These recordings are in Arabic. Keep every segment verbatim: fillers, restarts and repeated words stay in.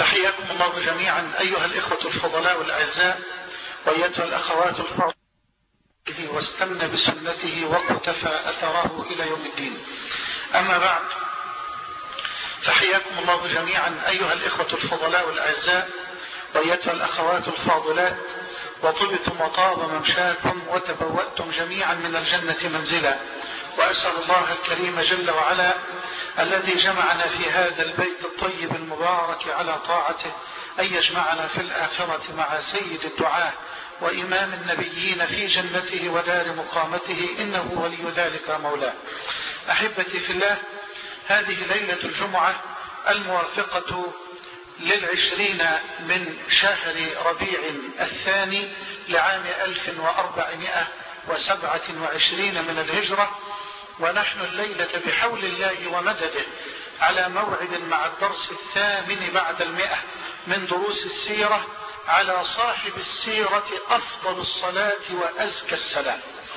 فحياكم الله جميعا أيها الإخوة الفضلاء الأعزاء وأيتها الأخوات الفاضلات واستنى بسنته واقتفى أثره إلى يوم الدين. أما بعد، فحياكم الله جميعا أيها الإخوة الفضلاء الأعزاء وأيتها الأخوات الفاضلات، وطبتم وطاب ممشاكم وتبوأتم جميعا من الجنة منزلا، وأسأل الله الكريم جل وعلا الذي جمعنا في هذا البيت الطيب المبارك على طاعته أن يجمعنا في الآخرة مع سيد الدعاة وإمام النبيين في جنته ودار مقامته، إنه ولي ذلك مولاه. أحبتي في الله، هذه ليلة الجمعة الموافقة للعشرين من شهر ربيع الثاني لعام ألف وأربعمائة وسبعة وعشرين من الهجرة، ونحن الليلة بحول الله ومدده على موعد مع الدرس الثامن بعد المئة من دروس السيرة على صاحب السيرة أفضل الصلاة وأزكى السلام.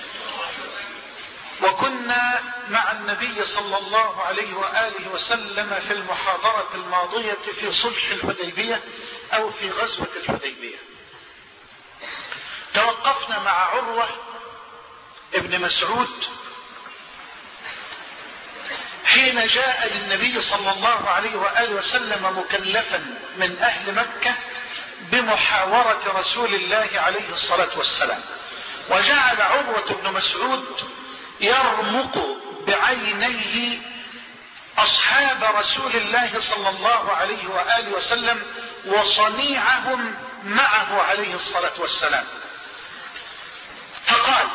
وكنا مع النبي صلى الله عليه وآله وسلم في المحاضرة الماضية في صلح الحديبية أو في غزوة الحديبية. توقفنا مع عروة ابن مسعود حين جاء للنبي صلى الله عليه وآله وسلم مكلفا من أهل مكة بمحاورة رسول الله عليه الصلاة والسلام، وجعل عروة بن مسعود يرمق بعينيه أصحاب رسول الله صلى الله عليه وآله وسلم وصنيعهم معه عليه الصلاة والسلام، فقال: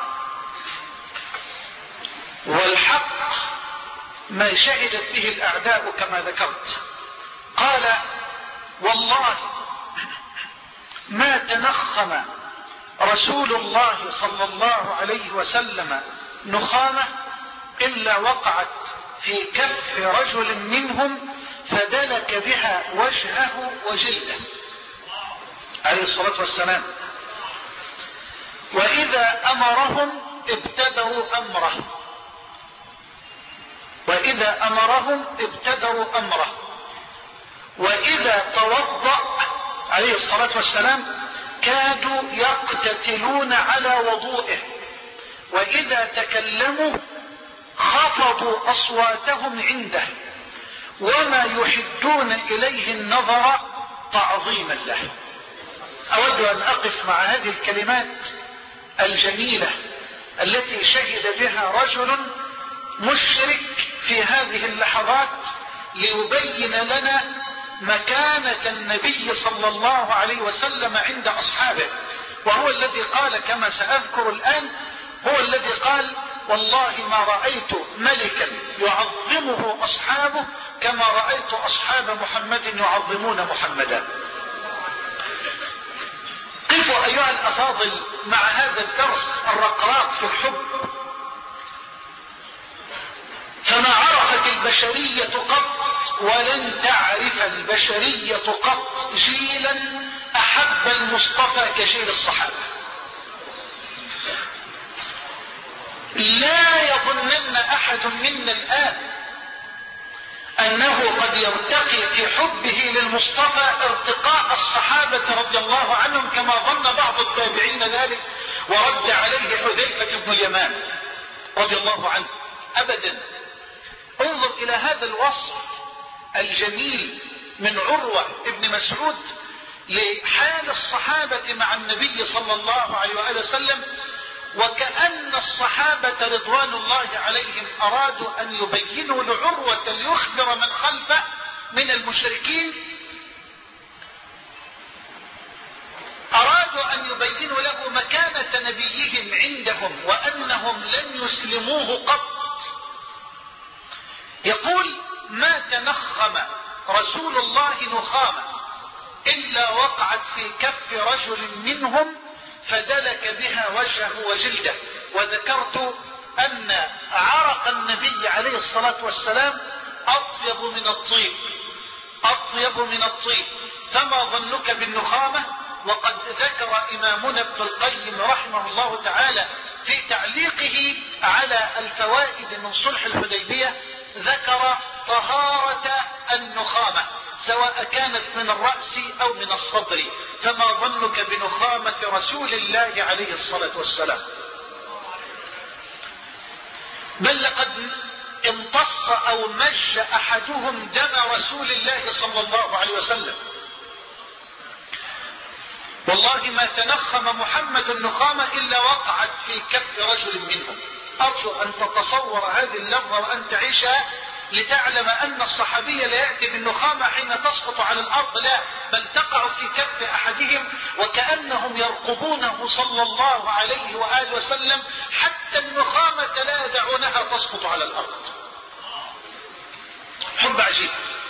والحق ما شهدت به الأعداء كما ذكرت. قال: والله ما تنخم رسول الله صلى الله عليه وسلم نخامة إلا وقعت في كف رجل منهم فدلك بها وجهه وجلده عليه الصلاة والسلام، وإذا أمرهم ابتدروا أمره وإذا أمرهم ابتدروا أمره وإذا توضأ عليه الصلاة والسلام كادوا يقتتلون على وضوئه، وإذا تكلموا خفضوا أصواتهم عنده وما يحدون إليه النظر تعظيما له. أود أن أقف مع هذه الكلمات الجميلة التي شهد بها رجل مشرك في هذه اللحظات ليبين لنا مكانة النبي صلى الله عليه وسلم عند أصحابه، وهو الذي قال كما سأذكر الآن، هو الذي قال: والله ما رأيت ملكا يعظمه أصحابه كما رأيت أصحاب محمد يعظمون محمدا. قفوا أيها الأفاضل مع هذا الدرس الرقراق في الحب. فما عرفت البشرية قط ولن تعرف البشرية قط جيلا أحب المصطفى كجيل الصحابة. لا يظنن أحد منا الآن أنه قد يرتقي في حبه للمصطفى ارتقاء الصحابة رضي الله عنهم كما ظن بعض التابعين ذلك ورد عليه حذيفة بن اليمان رضي الله عنه. أبدا. انظر إلى هذا الوصف الجميل من عروة ابن مسعود لحال الصحابة مع النبي صلى الله عليه وآله وسلم، وكأن الصحابة رضوان الله عليهم أرادوا أن يبينوا لعروة ليخبر من خلفه من المشركين، أرادوا أن يبينوا له مكانة نبيهم عندهم وأنهم لن يسلموه قط. يقول: ما تنخم رسول الله نخامة إلا وقعت في كف رجل منهم فدلك بها وجهه وجلده. وذكرت أن عرق النبي عليه الصلاة والسلام أطيب من الطيب أطيب من الطيب فما ظنك بالنخامة؟ وقد ذكر إمامنا ابن القيم رحمه الله تعالى في تعليقه على الفوائد من صلح الحديبية، ذكر طهارة النخامة، سواء كانت من الرأس أو من الصدر، فما ظنك بنخامة رسول الله عليه الصلاة والسلام؟ بل لقد امتص أو مج أحدهم دم رسول الله صلى الله عليه وسلم. والله ما تنخم محمد النخامة إلا وقعت في كف رجل منهم. أرجو أن تتصور هذه اللحظة وأن تعيشها لتعلم أن الصحابي لا يأتي بالنخامة حين تسقط على الأرض، لا، بل تقع في كف أحدهم وكأنهم يرقبونه صلى الله عليه وآله وسلم، حتى النخامة لا يدعونها تسقط على الأرض. حب عجيب.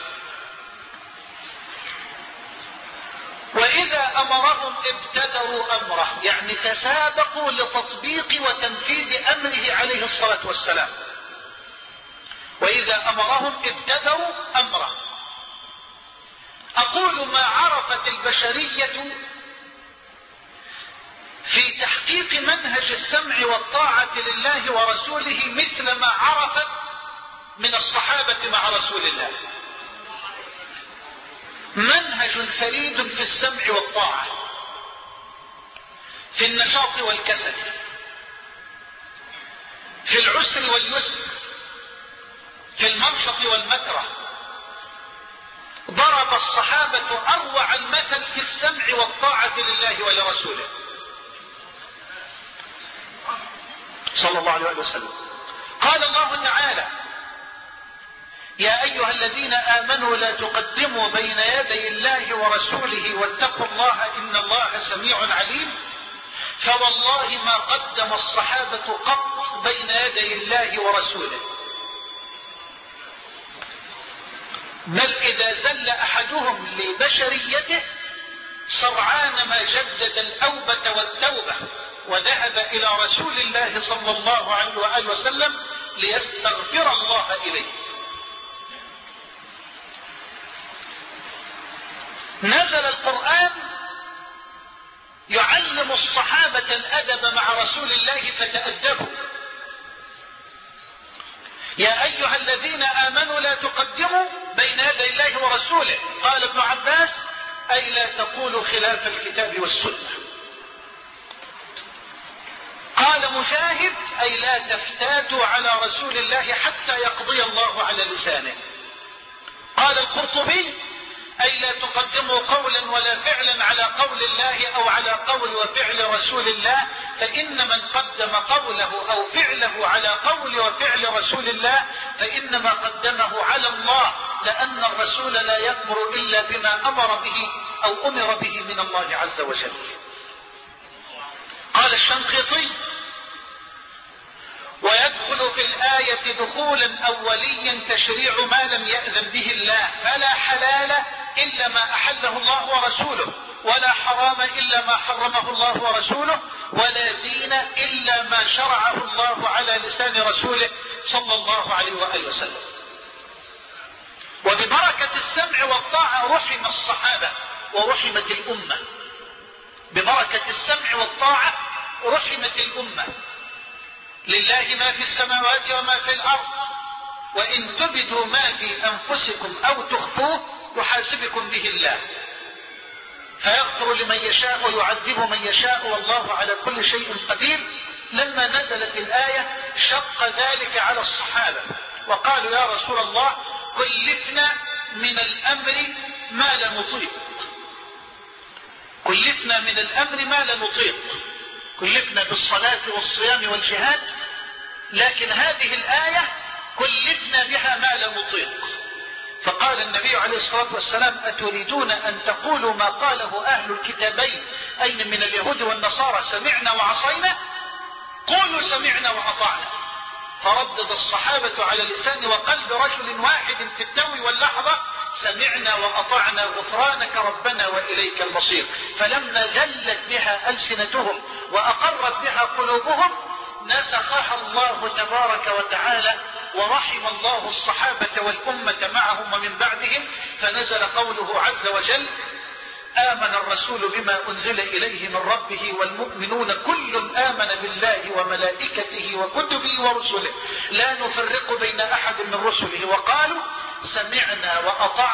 وإذا أمرهم ابتدروا أمره، يعني تسابقوا لتطبيق وتنفيذ أمره عليه الصلاة والسلام. وإذا أمرهم ابتدروا أمره. أقول ما عرفت البشرية في تحقيق منهج السمع والطاعة لله ورسوله مثل ما عرفت من الصحابة مع رسول الله. منهج فريد في السمع والطاعة، في النشاط والكسل، في العسر واليسر، في المنشط والمكره. ضرب الصحابة أروع المثل في السمع والطاعة لله ولرسوله صلى الله عليه وسلم. قال الله تعالى: يا أيها الذين آمنوا لا تقدموا بين يدي الله ورسوله واتقوا الله إن الله سميع عليم. فوالله ما قدم الصحابة قط بين يدي الله ورسوله، بل إذا زل أحدهم لبشريته سرعان ما جدد الأوبة والتوبة وذهب إلى رسول الله صلى الله عليه وآله وسلم ليستغفر الله إليه. نزل القرآن يعلم الصحابة الأدب مع رسول الله فتأدبوا. يا أيها الذين آمنوا لا تقدموا بين يدي الله ورسوله. قال ابن عباس: أي لا تقولوا خلاف الكتاب والسنة. قال مجاهد: أي لا تفتاتوا على رسول الله حتى يقضي الله على لسانه. قال القرطبي: أي لا تقدموا قولا ولا فعلا على قول الله أو على قول وفعل رسول الله، فإن من قدم قوله أو فعله على قول وفعل رسول الله فإنما قدمه على الله، لأن الرسول لا يأمر إلا بما أمر به أو أمر به من الله عز وجل. قال الشنقيطي: ويدخل في الآية دخولا أوليا تشريع ما لم يأذن به الله، فلا حلال إلا ما أحله الله ورسوله، ولا حرام إلا ما حرمه الله ورسوله، ولا دين إلا ما شرعه الله على لسان رسوله صلى الله عليه وآله وسلم. وببركة السمع والطاعة رحم الصحابة ورحمت الأمة. ببركة السمع والطاعة رحمت الأمة. لله ما في السماوات وما في الأرض، وإن تبدوا ما في أنفسكم أو تخفوه يحاسبكم به الله، فيغفر لمن يشاء ويعذب من يشاء والله على كل شيء قدير. لما نزلت الآية شق ذلك على الصحابة وقالوا: يا رسول الله كلفنا من الأمر ما لا نطيق. كلفنا من الأمر ما لا نطيق. كلفنا بالصلاة والصيام والجهاد، لكن هذه الآية كلفنا بها ما لا نطيق. فقال النبي عليه الصلاة والسلام: أتريدون أن تقولوا ما قاله أهل الكتابين أين من اليهود والنصارى سمعنا وعصينا؟ قولوا سمعنا وأطعنا. فردد الصحابة على لسان وقلب رجل واحد في التو واللحظة: سمعنا وأطعنا غفرانك ربنا وإليك المصير. فلما جلت بها ألسنتهم وأقرت بها قلوبهم نسخها الله تبارك وتعالى، ورحم الله الصحابة والأمة معهم ومن بعدهم، فنزل قوله عز وجل: آمن الرسول بما أنزل إليه من ربه والمؤمنون كل آمن بالله وملائكته وكتبه ورسله لا نفرق بين أحد من رسله وقالوا سمعنا وأطعنا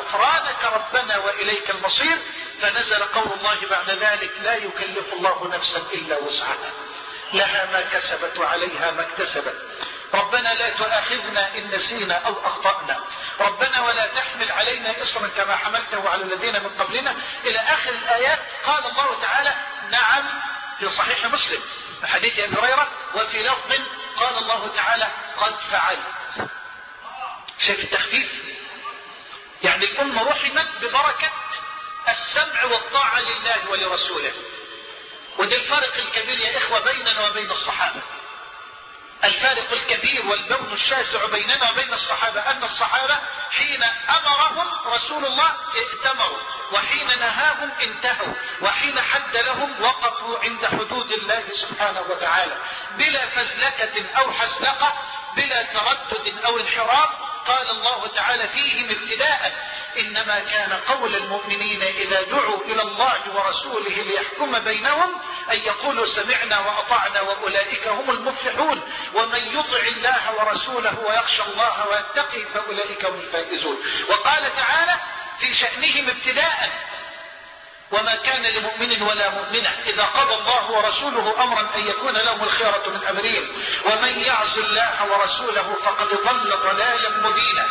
غفرانك ربنا وإليك المصير. فنزل قول الله بعد ذلك: لا يكلف الله نفسا إلا وسعها، لها ما كسبت وعليها ما اكتسبت. ربنا لا تؤاخذنا إن نسينا أو أخطأنا، ربنا ولا تحمل علينا إصرا كما حملته على الذين من قبلنا، إلى آخر الآيات. قال الله تعالى: نعم، في صحيح مسلم في حديث أبي هريرة، وفي لفظ قال الله تعالى: قد فعلت. شايف التخفيف؟ يعني الأمة رحمت ببركة السمع والطاعة لله ولرسوله. وده الفارق الكبير يا إخوة بيننا وبين الصحابة. الفارق الكبير والبون الشاسع بيننا وبين الصحابة أن الصحابة حين أمرهم رسول الله ائتمروا، وحين نهاهم انتهوا، وحين حد لهم وقفوا عند حدود الله سبحانه وتعالى بلا فزلكة أو حزلقة، بلا تردد أو انحراف. قال الله تعالى فيهم ابتداء: إنما كان قول المؤمنين إذا دعوا إلى الله ورسوله ليحكم بينهم أن يقولوا سمعنا وأطعنا وأولئك هم المفلحون، ومن يطع الله ورسوله ويخشى الله ويتقي فأولئك هم الفائزون. وقال تعالى في شأنهم ابتداء: وما كان لمؤمن ولا مؤمنة إذا قضى الله ورسوله أمرا أن يكون لهم الخيرة من أمرهم، ومن يعص الله ورسوله فقد ضل ضلالا مبينا.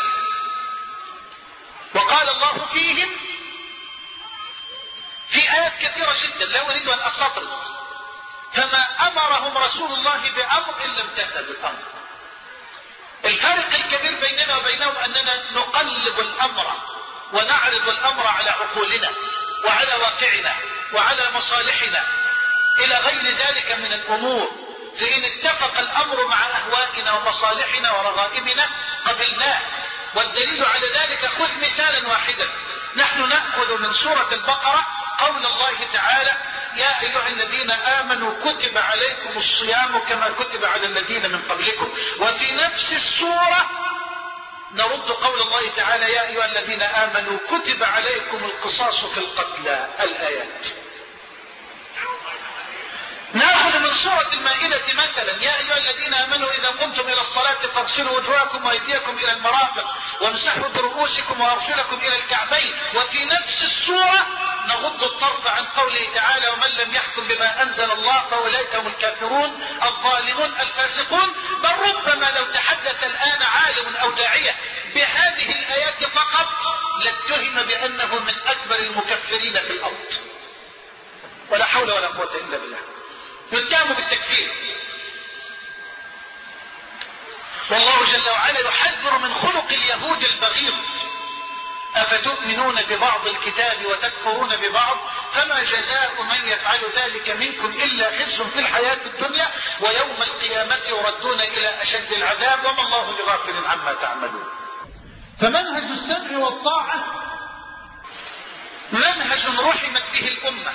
وقال الله فيهم في آيات كثيرة جدا لا أريد أن أستطرد: فما أمرهم رسول الله بأمر إلا امتثلوا الأمر. الفارق الكبير بيننا وبينهم أننا نقلب الأمر ونعرض الأمر على عقولنا وعلى واقعنا وعلى مصالحنا إلى غير ذلك من الأمور. فإن اتفق الأمر مع أهوائنا ومصالحنا ورغائبنا قبلناه. والدليل على ذلك: خذ مثالا واحدا. نحن نأخذ من سورة البقرة قول الله تعالى: يا أيها الذين آمنوا كتب عليكم الصيام كما كتب على الذين من قبلكم. وفي نفس السورة نرد قول الله تعالى: يا أيها الذين آمنوا كتب عليكم القصاص في القتلى. الآيات. نأخذ من سورة المائدة مثلا: يا أيها الذين آمنوا إذا قمتم إلى الصلاة فاغسلوا وجوهكم وأيديكم إلى المرافق وامسحوا برؤوسكم وأرجلكم إلى الكعبين. وفي نفس السورة نغض الطرف عن قوله تعالى: ومن لم يحكم بما أنزل الله فأولئك هم الكافرون الظالمون الفاسقون. بل ربما لو تحدث الآن عالم أو داعية بهذه الآيات فقط لاتهم بأنه من أكبر المكفرين في الأرض. ولا حول ولا قوة إلا بالله. يتهم بالتكفير. والله جل وعلا يحذر من خلق اليهود البغيض: أفتؤمنون ببعض الكتاب وتكفرون ببعض فما جزاء من يفعل ذلك منكم إلا خزي في الحياة الدنيا ويوم القيامة يردون إلى أشد العذاب وما الله بغافل عما تعملون. فمنهج السمع والطاعة منهج رحمت به الأمة.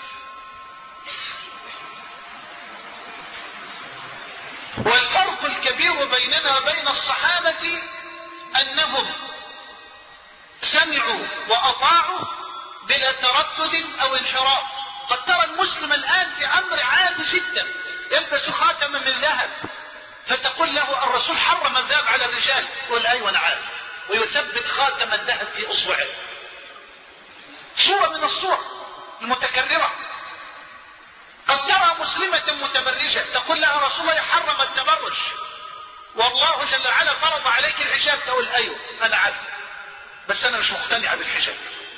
والفرق الكبير بيننا وبين الصحابة أنهم سمعوا وأطاعوا بلا تردد أو انحراف. قد ترى المسلم الآن في أمر عادي جدا يلبس خاتما من ذهب فتقول له الرسول حرم الذهب على الرجال، يقول أيوة أنا عارف، ويثبت خاتم الذهب في أصبعه. صورة من الصور المتكررة. قد ترى مسلمة متبرجة تقول لها رسول الله حرم التبرج والله جل وعلا فرض عليك الحجاب، تقول أيوة أنا عارف بس أنا مش مقتنعة بالحجاب.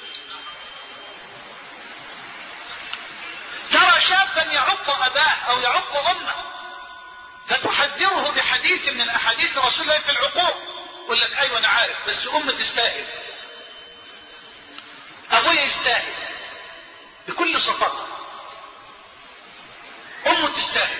ترى شابا يعق أباه أو يعق أمه فتحذره بحديث من أحاديث رسول الله في العقوق، يقول لك أيوة أنا عارف بس أمه تستاهل، أبويا يستاهل، بكل صفاء أمه تستاهل.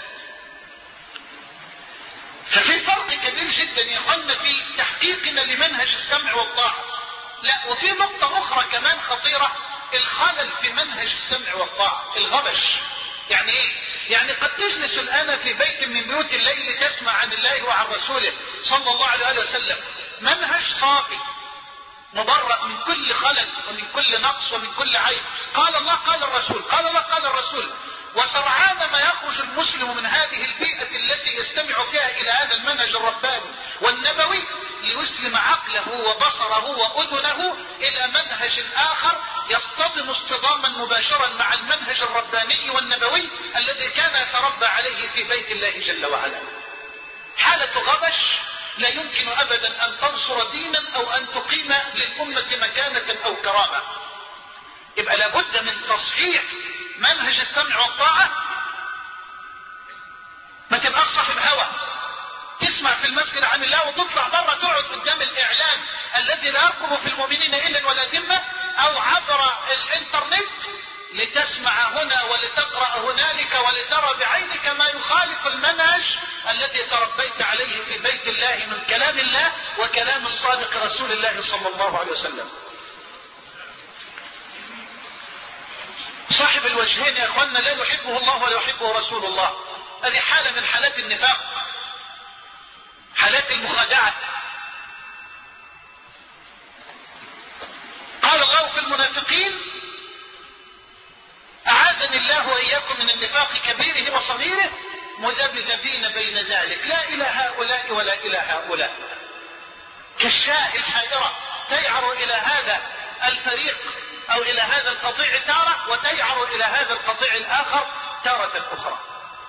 ففي فرق كبير جدا يظن في تحقيقنا لمنهج السمع والطاعة. لا، وفي نقطة أخرى كمان خطيرة: الخلل في منهج السمع والطاعة، الغبش. يعني ايه؟ يعني قد تجلس الآن في بيت من بيوت الليل تسمع عن الله وعن رسوله صلى الله عليه وسلم منهج صافي مبرأ من كل خلل ومن كل نقص ومن كل عيب. قال الله قال الرسول، قال الله قال الرسول. وسرعان ما يخرج المسلم من هذه البيئة التي يستمع فيها إلى هذا المنهج الرباني والنبوي ليسلم عقله وبصره وأذنه الى منهج اخر يصطدم اصطداما مباشرا مع المنهج الرباني والنبوي الذي كان يتربى عليه في بيت الله جل وعلا. حالة غبش لا يمكن ابدا ان تنصر دينا او ان تقيم للامة مكانة او كرامة. يبقى لابد من تصحيح منهج السمع والطاعة. ما تبقاش صاحب هوى تسمع في المسجد عن الله وتطلع بره تقعد قدام الاعلام الذي لا يرقب في المؤمنين الا ولا ذمه، او عبر الانترنت لتسمع هنا ولتقرأ هنالك ولترى بعينك ما يخالف المنهج الذي تربيت عليه في بيت الله من كلام الله وكلام الصادق رسول الله صلى الله عليه وسلم. صاحب الوجهين يا اخوانا لا يحبه الله ولا يحبه رسول الله. هذه حالة من حالات النفاق، حالات المخادعة. قال الله في المنافقين: أعاذني الله وإياكم من النفاق كبيره وصغيره مذبذبين بين ذلك لا إلى هؤلاء ولا إلى هؤلاء، كالشاة الحائرة تيعر إلى هذا الفريق أو إلى هذا القطيع تارة وتيعر إلى هذا القطيع الآخر تارة أخرى.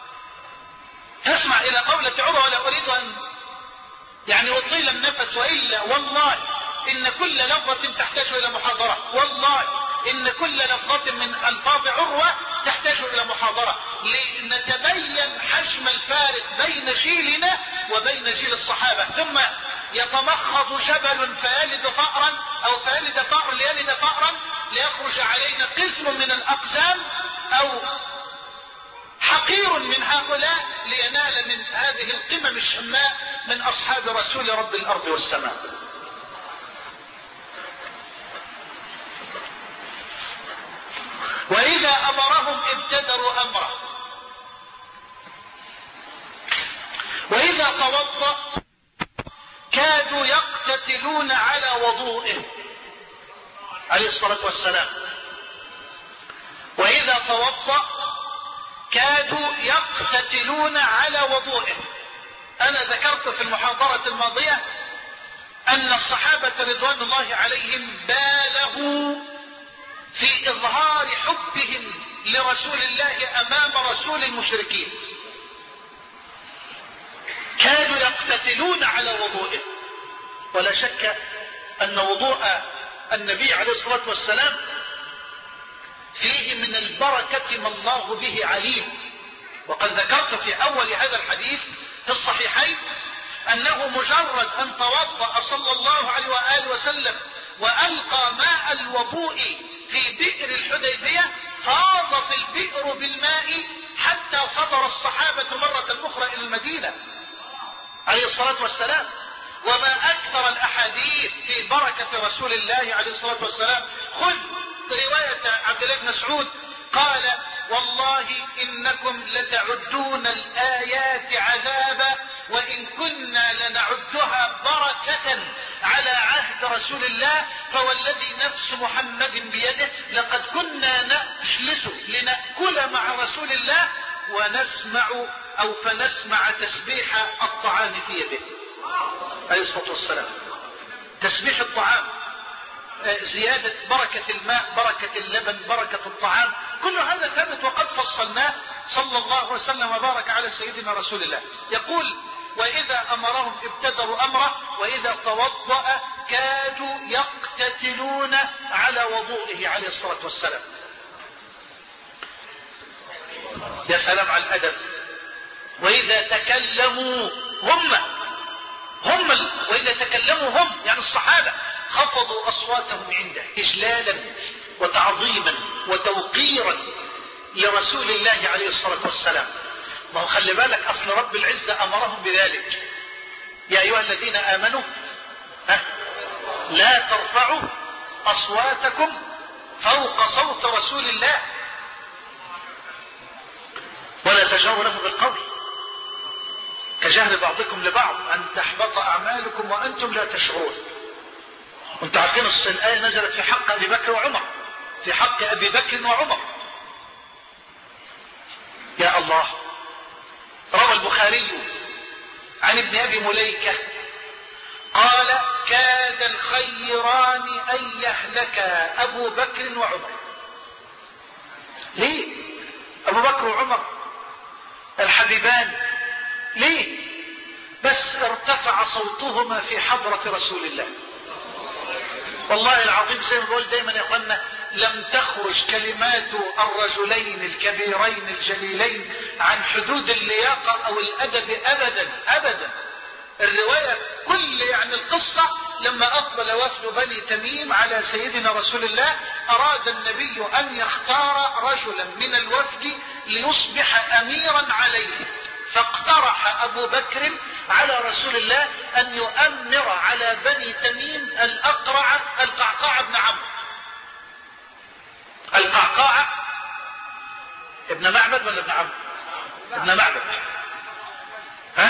تسمع إلى قولة عروة: ولا أريد أن يعني أطيل النفس، وإلا والله إن كل لفظة تحتاج إلى محاضرة، والله إن كل لفظة من ألفاظ عروة تحتاج إلى محاضرة لنتبين حجم الفارق بين جيلنا وبين جيل الصحابة. ثم يتمخض جبل فيلد فأرا أو فيلد فأر ليلد فأرا ليخرج علينا قسم من الأقزام أو حقير من هؤلاء لينال من هذه القمم الشماء من أصحاب رسول رب الأرض والسماء. وإذا أمرهم ابتدروا أمره، وإذا توضأ كادوا يقتتلون على وضوئه عليه الصلاة والسلام. وإذا توضأ كادوا يقتتلون على وضوئه. أنا ذكرت في المحاضرة الماضية أن الصحابة رضوان الله عليهم بالغوا في إظهار حبهم لرسول الله أمام رسول المشركين، كانوا يقتتلون على وضوئه. ولا شك أن وضوء النبي عليه الصلاة والسلام فيه من البركة ما الله به عليم. وقد ذكرت في أول هذا الحديث في الصحيحين أنه مجرد أن توضأ صلى الله عليه وآله وسلم وألقى ماء الوضوء في بئر الحديبية فاضت البئر بالماء حتى صدر الصحابة مرة أخرى إلى المدينة عليه الصلاة والسلام. وما أكثر الأحاديث في بركة رسول الله عليه الصلاة والسلام. خذ رواية عبد الله بن مسعود قال: والله إنكم لتعدون الآيات عذابا وإن كنا لنعدها بركة على عهد رسول الله، فوالذي نفس محمد بيده لقد كنا نجلس لنأكل مع رسول الله ونسمع أو فنسمع تسبيح الطعام في يده عليه الصلاة والسلام. تسبيح الطعام، زيادة بركة الماء، بركة اللبن، بركة الطعام، كل هذا ثابت وقد فصلناه صلى الله عليه وسلم وبارك على سيدنا رسول الله. يقول: وإذا أمرهم ابتدروا أمره وإذا توضأ كادوا يقتتلون على وضوئه عليه الصلاة والسلام. يا سلام على الأدب. وإذا تكلموا هم هم ال... وإذا تكلموا هم يعني الصحابة خفضوا أصواتهم عنده إجلالا وتعظيما وتوقيرا لرسول الله عليه الصلاة والسلام. ما هو خلي بالك أصل رب العزة أمرهم بذلك: يا أيها الذين آمنوا ها لا ترفعوا أصواتكم فوق صوت رسول الله ولا تجهروا له بالقول كجهر بعضكم لبعض أن تحبط أعمالكم وأنتم لا تشعرون. وانتم عارفين الآية نزلت في حق أبي بكر وعمر، في حق أبي بكر وعمر. يا الله. روى البخاري عن ابن أبي مليكة قال كاد الخيران أن يهلك أبو بكر وعمر. ليه أبو بكر وعمر الحبيبان؟ ليه؟ بس ارتفع صوتهما في حضرة رسول الله. والله العظيم زي ما بقول دايما يا اخوانا، لم تخرج كلمات الرجلين الكبيرين الجليلين عن حدود اللياقة او الادب ابدا ابدا. الرواية كل يعني القصة لما اقبل وفد بني تميم على سيدنا رسول الله، اراد النبي ان يختار رجلا من الوفد ليصبح اميرا عليه، فاقترح ابو بكر على رسول الله ان يؤمر على بني تميم الاقرع القعقاع بن عمرو. القعقاع ابن معبد ولا ابن عمرو؟ ابن معبد. ها؟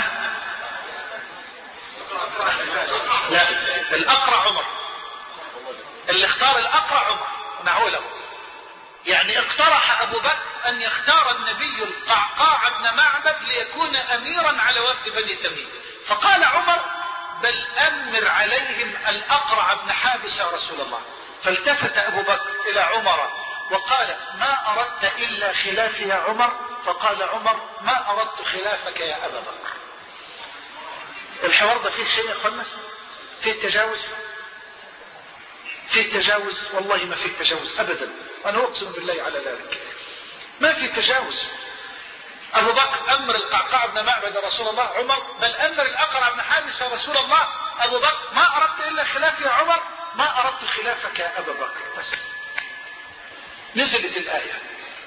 لا، الاقرع عمر. اللي اختار الاقرع عمر معوله. يعني اقترح ابو بكر ان يختار النبي القعقاع بن معبد ليكون اميرا على وفد بني تميم، فقال عمر بل امر عليهم الاقرع بن حابس يا رسول الله. فالتفت ابو بكر الى عمر وقال ما اردت الا خلافي يا عمر؟ فقال عمر ما اردت خلافك يا ابا بكر. الحوار ده فيه شيء يا اخوانا؟ فيه تجاوز؟ فيه تجاوز؟ والله ما فيه تجاوز ابدا، انا اقسم بالله على ذلك ما فيه تجاوز. ابو بكر امر القعقاع بن معبد يا رسول الله، عمر بل امر الاقرع بن حابس يا رسول الله. ابو بكر ما اردت الا خلافي يا عمر؟ ما اردت خلافك يا ابا بكر. بس نزلت الايه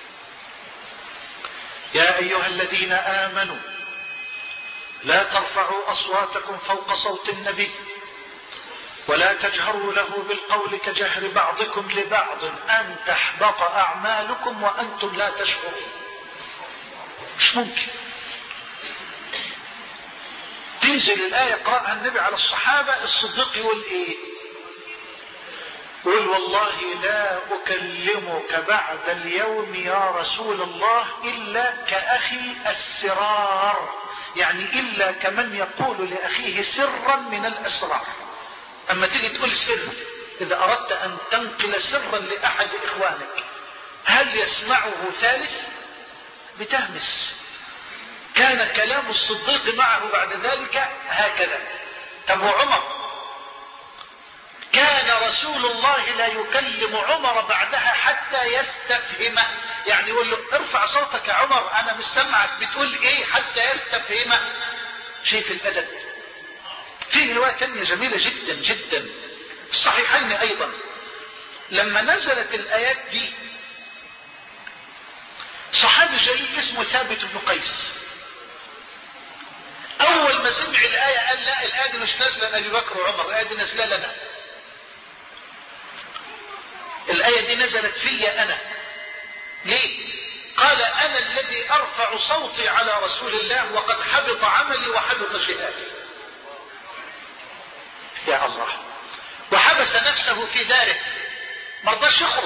يا ايها الذين امنوا لا ترفعوا اصواتكم فوق صوت النبي ولا تجهروا له بالقول كجهر بعضكم لبعض ان تحبط اعمالكم وانتم لا تشعرون. مش ممكن تنزل الايه يقراها النبي على الصحابه، الصديق يقول ايه؟ قل والله لا اكلمك بعد اليوم يا رسول الله الا كاخي السرار، يعني الا كمن يقول لاخيه سرا من الاسرار. اما تيجي تقول سر، اذا اردت ان تنقل سرا لاحد اخوانك هل يسمعه ثالث؟ بتهمس. كان كلام الصديق معه بعد ذلك هكذا. طب وعمر؟ كان رسول الله لا يكلم عمر بعدها حتى يستفهمه، يعني يقول له ارفع صوتك يا عمر انا مش سمعك بتقول ايه، حتى يستفهمه. شايف الادب؟ فيه رواية تانية جميلة جدا جدا في الصحيحين ايضا، لما نزلت الايات دي صحابي جليل اسمه ثابت بن قيس اول ما سمع الايه قال لا الايه دي مش نازله لابي بكر وعمر، الايه دي نازله لنا. الايه دي نزلت فيا انا. ليه؟ قال انا الذي ارفع صوتي على رسول الله وقد حبط عملي وحبط جهادي. يا الله. وحبس نفسه في داره ما رضاش يخرج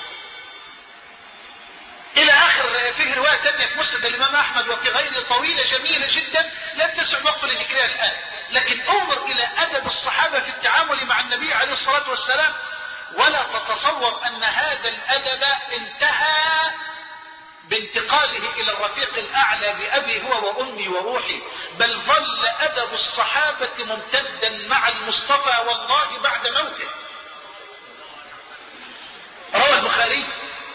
الى اخر. فيه روايه ثانيه في مسند الامام احمد وفي غيره طويله جميله جدا لا تسع وقت لذكرها الان، لكن انظر الى ادب الصحابه في التعامل مع النبي عليه الصلاه والسلام، ولا تتصور ان هذا الادب انتهى بانتقاله الى الرفيق الاعلى بابي هو وامي وروحي، بل ظل ادب الصحابه ممتدا مع المصطفى والله بعد موته. روى البخاري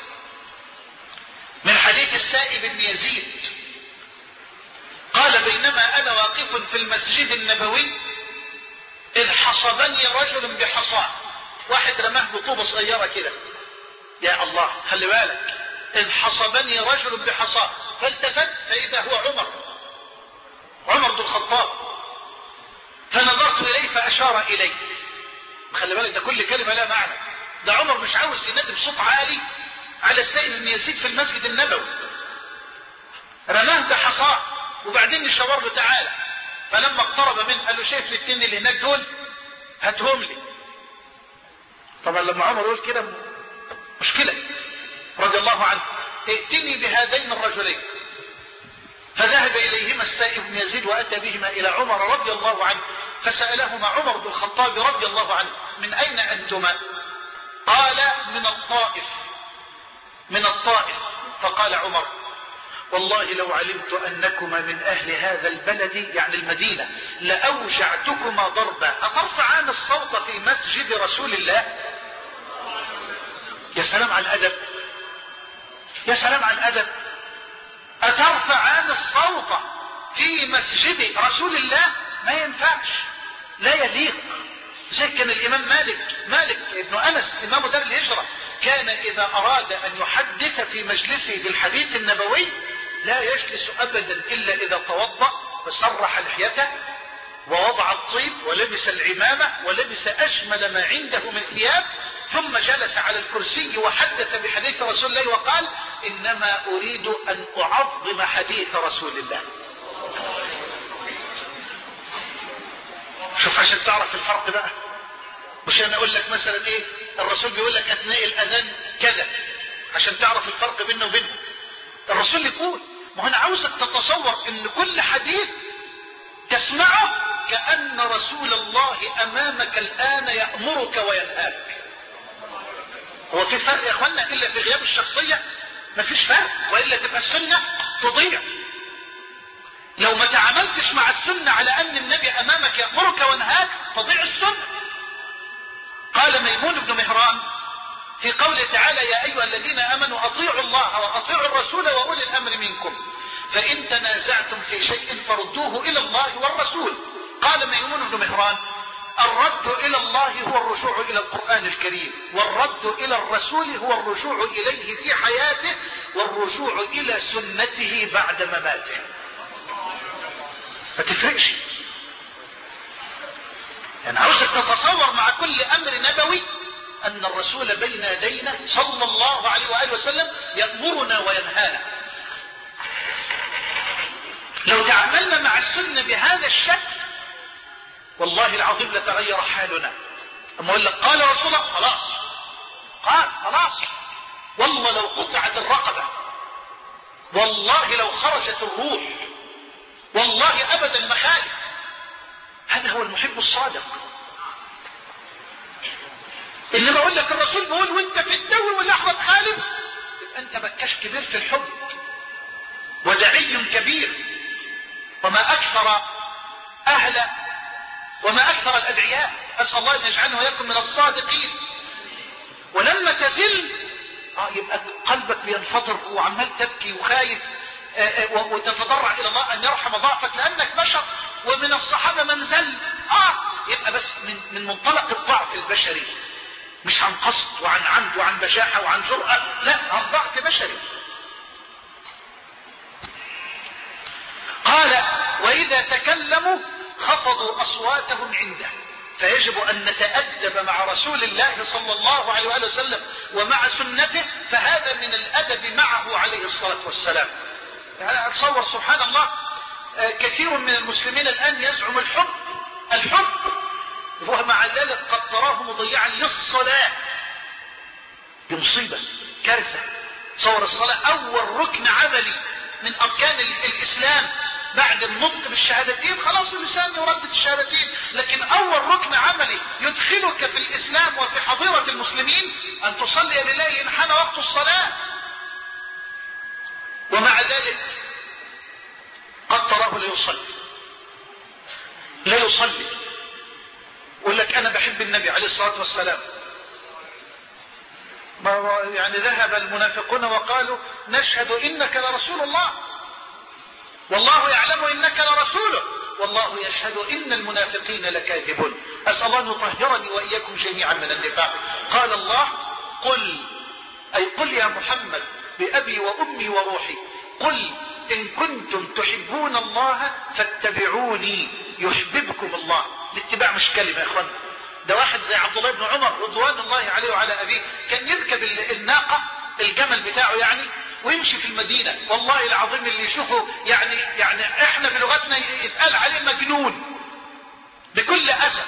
من حديث السائب بن يزيد قال بينما انا واقف في المسجد النبوي اذ حصبني رجل بحصاه، واحد رماه بطوبة صغيرة كده. يا الله خلي بالك، اذ حصبني رجل بحصاه فالتفت فاذا هو عمر عمر بن الخطاب، فنظرت اليه فاشار الي. خلي بالك ده كل كلمة لا معنى، ده عمر مش عاوز ينادي بصوت عالي على السائب بن يزيد في المسجد النبوي، رماه بحصاه وبعدين الشوار له تعالى، فلما اقترب منه قال له شايف الاثنين اللي هناك دول هاتهم لي. طبعا لما عمر يقول كده مشكلة رضي الله عنه، ائتني بهذين الرجلين. فذهب اليهما السائب بن يزيد واتى بهما الى عمر رضي الله عنه فسألهما عمر بن الخطاب رضي الله عنه: من أين أنتما؟ قال: من الطائف. من الطائف. فقال عمر: والله لو علمت أنكما من أهل هذا البلد يعني المدينة لأوجعتكما ضربا. أترفعان الصوت في مسجد رسول الله؟ يا سلام على الأدب، يا سلام على الأدب. أترفعان الصوت في مسجد رسول الله؟ ما ينفعش، لا يليق. زي كان الإمام مالك مالك ابن أنس إمام دار الهجرة كان إذا أراد أن يحدث في مجلسه بالحديث النبوي لا يجلس أبدا إلا إذا توضأ وسرح لحيته ووضع الطيب ولبس العمامة ولبس أجمل ما عنده من ثياب، ثم جلس على الكرسي وحدث بحديث رسول الله وقال: إنما أريد أن أعظم حديث رسول الله. شوف عشان تعرف الفرق بقى، مش أنا أقول لك مثلا إيه الرسول بيقول لك أثناء الأذان كذا عشان تعرف الفرق بينه وبينه. الرسول يقول، ما أنا عاوزك تتصور إن كل حديث تسمعه كأن رسول الله أمامك الآن يأمرك وينهاك. هو في فرق يا أخوانا إلا في غياب الشخصية؟ ما فيش فرق، وإلا تبقى السنة تضيع. لو ما تعاملتش مع السنة على أن النبي أمامك يأمرك وينهاك تضيع السنة. قال ميمون بن مهران في قوله تعالى: يا أيها الذين آمنوا أطيعوا الله وأطيعوا الرسول وأولي الأمر منكم فإن تنازعتم في شيء فردوه إلى الله والرسول. قال ميمون بن مهران: الرد إلى الله هو الرجوع إلى القرآن الكريم، والرد إلى الرسول هو الرجوع إليه في حياته والرجوع إلى سنته بعد مماته. ما تفرقش. يعني عاوزك تتصور مع كل أمر نبوي أن الرسول بين يدينا صلى الله عليه وآله وسلم يأمرنا وينهانا. لو تعاملنا مع السنة بهذا الشكل والله العظيم لتغير حالنا. أما أقول لك قال رسول الله خلاص، قال خلاص. والله لو قطعت الرقبة، والله لو خرجت الروح، والله أبدا ما خالف. هذا هو المحب الصادق. اللي بقول لك الرسول بيقول وانت في الدو واللحظة تخالف، يبقى انت بكاش كبير في الحب ودعي كبير. وما أكثر أهل وما أكثر الأدعياء، أسأل الله أن يجعلنا ويكون من الصادقين. ولما تزل آه يبقى قلبك بينفطر وعمال تبكي وخايف آه آه وتتضرع إلى الله أن يرحم ضعفك لأنك بشر، ومن الصحابة من زل آه يبقى بس من, من منطلق الضعف البشري، مش عن قصد وعن عمد وعن بجاحة وعن جرأة، لا، عن ضعف بشري. قال: وإذا تكلموا خفضوا أصواتهم عنده. فيجب أن نتأدب مع رسول الله صلى الله عليه وآله وسلم ومع سنته، فهذا من الأدب معه عليه الصلاة والسلام. يعني أتصور سبحان الله كثير من المسلمين الآن يزعم الحب الحب ومع ذلك قد تراه مضيعا للصلاة. بمصيبة، كارثة. تصور الصلاة أول ركن عملي من أركان الإسلام بعد النطق بالشهادتين، خلاص اللسان يردد الشهادتين، لكن أول ركن عملي يدخلك في الإسلام وفي حظيرة المسلمين أن تصلي لله إن حان وقت الصلاة. ومع ذلك قد تراه لا يصلي لا يصلي يقول لك أنا بحب النبي عليه الصلاة والسلام. يعني ذهب المنافقون وقالوا نشهد إنك لرسول الله والله يعلم إنك لرسوله والله يشهد إن المنافقين لكاذبون. أسأل الله أن يطهرني وإياكم جميعا من النفاق. قال الله: قل، أي قل يا محمد بأبي وأمي وروحي، قل إن كنتم تحبون الله فاتبعوني يحببكم الله. الاتباع مش كلمة يا إخوان، ده واحد زي عبد الله بن عمر رضوان الله عليه وعلى أبيه كان يركب الناقة الجمل بتاعه يعني ويمشي في المدينة. والله العظيم اللي يشوفه يعني يعني احنا بلغتنا يتقال عليه مجنون بكل أسف.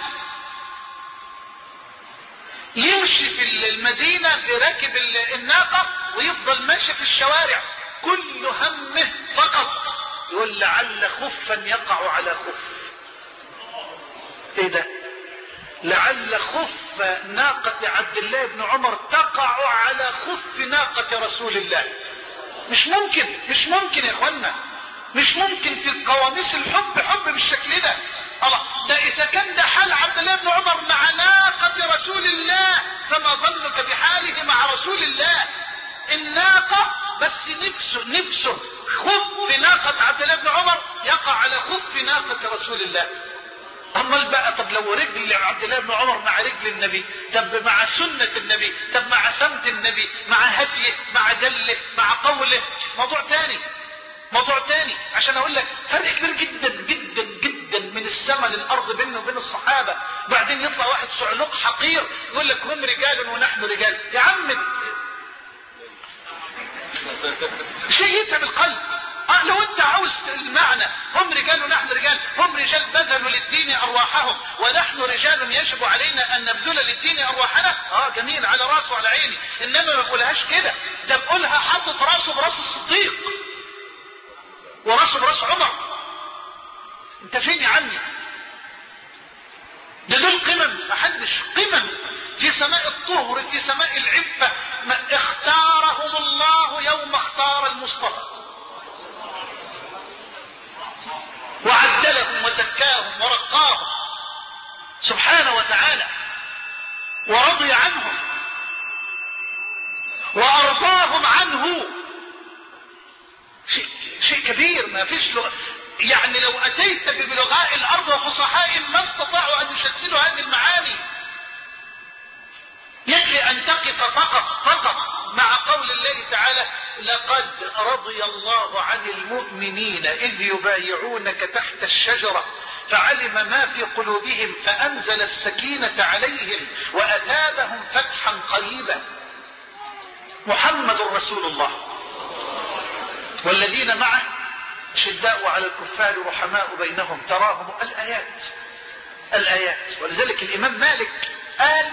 يمشي في المدينة براكب الناقة ويفضل ماشي في الشوارع كل همه فقط يقول لعل خفا يقع على خف. ايه ده؟ لعل خف ناقة عبد الله بن عمر تقع على خف ناقة رسول الله. مش ممكن، مش ممكن يا اخوانا، مش ممكن في قواميس الحب حب بالشكل ده. الله، ده اذا كان ده حال عبد الله بن عمر مع ناقة رسول الله، فما ظنك بحاله مع رسول الله؟ الناقة بس نفسه نفسه خف ناقة عبد الله بن عمر يقع على خف ناقة رسول الله. امال بقى طب لو رجل عبد الله بن عمر مع رجل النبي، طب مع سنة النبي، طب مع سمت النبي، مع هديه، مع دله، مع قوله، موضوع تاني، موضوع تاني. عشان اقول لك فرق كبير جدا جدا جدا من السماء للارض بينه وبين الصحابة. بعدين يطلع واحد صعلوق حقير يقول لك هم رجال ونحن رجال. يا عم شيء يتعب القلب. اه لو انت عاوز المعنى هم رجال ونحن رجال، هم رجال بذلوا للدين ارواحهم ونحن رجال يجب علينا ان نبذل للدين ارواحنا. اه جميل، على راسه وعلى عيني، انما ما بقولهاش كده، ده بقولها حطت راسه براس الصديق وراسه براس عمر. انت فين يا عمي؟ ده دول قمم، محدش قمم في سماء الطهر، في سماء العفة، ما اختارهم الله يوم اختار المصطفى وعدلهم وزكاهم ورقاهم سبحانه وتعالى، ورضي عنهم وارضاهم عنه. شيء, شيء كبير ما فيش له يعني. لو اتيت ببلغاء الارض وفصحائهم ما استطاعوا ان يجسدوا هذه المعاني. يكفي ان تقف فقط فقط مع قول الله تعالى: لقد رضي الله عن المؤمنين اذ يبايعونك تحت الشجرة فعلم ما في قلوبهم فانزل السكينة عليهم واثابهم فتحا قريبا. محمد رسول الله والذين معه شداء على الكفار رحماء بينهم تراهم. الآيات الآيات. ولذلك الإمام مالك قال: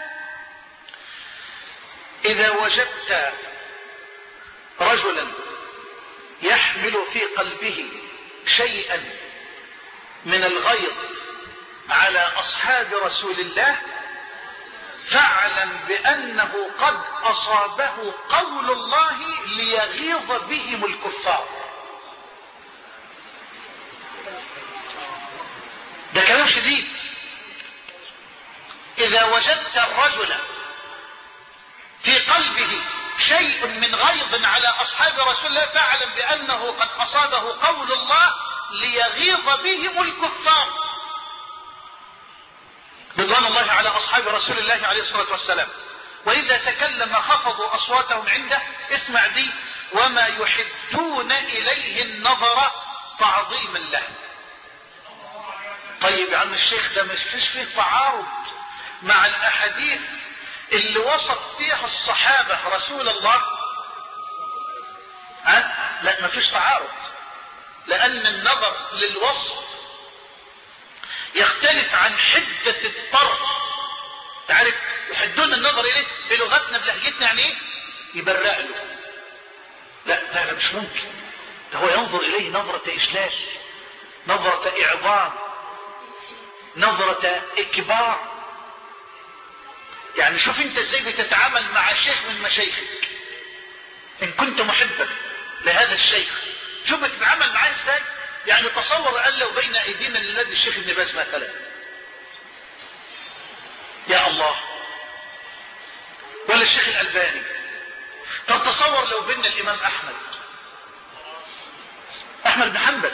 إذا وجدت رجلا يحمل في قلبه شيئا من الغيظ على أصحاب رسول الله فاعلم بأنه قد أصابه قول الله ليغيظ بهم الكفار. ده كلام شديد. إذا وجدت الرجل في قلبه شيء من غيظ على أصحاب رسول الله فاعلم بأنه قد أصابه قول الله ليغيظ بهم الكفار. رضوان الله على أصحاب رسول الله عليه الصلاة والسلام. وإذا تكلم خفضوا أصواتهم عنده. اسمع دي: وما يحدون إليه النظر تعظيما له. طيب يا عم الشيخ، ده مش فيش فيه تعارض مع الأحاديث اللي وصف فيها الصحابة رسول الله؟ ها؟ لا، ما فيش تعارض، لأن النظر للوصف يختلف عن حدة الطرف. تعرف يحدون النظر إليه بلغتنا بلهجتنا يعني إيه؟ يبرق له. لا لا مش ممكن. ده هو ينظر إليه نظرة إشلال، نظرة إعظام، نظرة إكبار. يعني شوف انت ازاي بتتعامل مع شيخ من مشايخك ان كنت محبا لهذا الشيخ. شوف بتتعامل معاه ازاي. يعني تصور قال لو بين ايدينا لنادي الشيخ ابن باز مثلا، يا الله، ولا الشيخ الألباني. طب تصور لو بيننا الامام احمد احمد بن حنبل.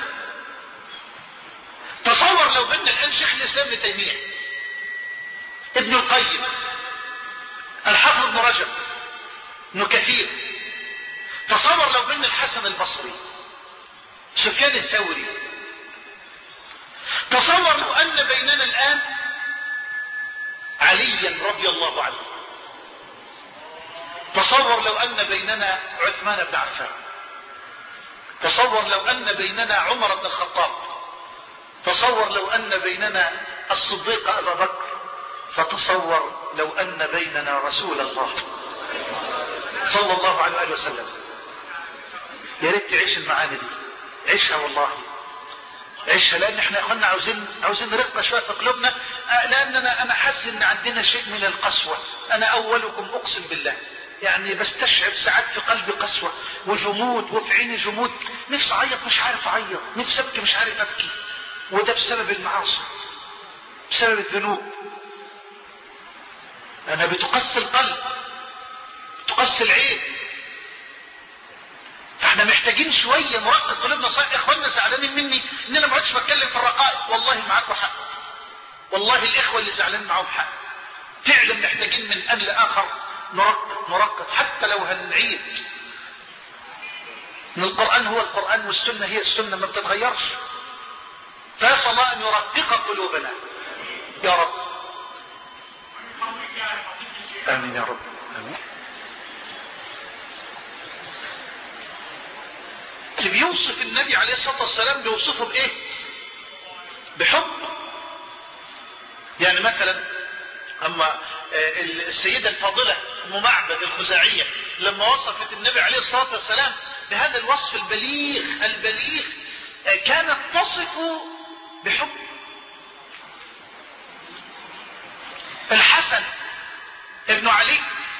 تصور لو بيننا الان شيخ الاسلام ابن تيمية، ابن القيم، الحافظ ابن رجب، ابن كثير. تصور لو بيننا الحسن البصري، سفيان الثوري. تصور لو ان بيننا الان عليا رضي الله عنه. تصور لو ان بيننا عثمان بن عفان. تصور لو ان بيننا عمر بن الخطاب. تصور لو ان بيننا الصديق ابا بكر. فتصور لو ان بيننا رسول الله صلى الله عليه وسلم. يا ريت تعيش المعاني دي، عيشها والله. عيشها، لان احنا يا اخوانا عاوزين عاوزين رقة شوية في قلوبنا، لان انا انا حاسس ان عندنا شيء من القسوة. انا اولكم اقسم بالله، يعني بستشعر ساعات في قلبي قسوة وجمود وفي عيني جمود، نفسي اعيط مش عارف اعيط، نفسي ابكي مش عارف ابكي، وده بسبب المعاصي، بسبب الذنوب. انا بتقسي القلب، بتقسي العين. فاحنا محتاجين شوية نرقق قلوبنا. صحيح يا اخوانا زعلانين مني ان انا ما عدتش بتكلم في الرقائق، والله معاكم حق، والله الاخوة اللي زعلانين معاهم حق. فعلا محتاجين من ان لاخر نرقق نرقق، حتى لو هنعيد ان القرآن هو القرآن والسنة هي السنة، ما بتتغيرش. فاسأل الله ان يرقق قلوبنا يا رب. امين يا رب. امين. اللي بيوصف النبي عليه الصلاة والسلام بيوصفه بايه؟ بحب. يعني مثلا اما السيدة الفاضلة ام معبد الخزاعية لما وصفت النبي عليه الصلاة والسلام بهذا الوصف البليغ البليغ، كانت تصفه بحب. الحسن ابن علي،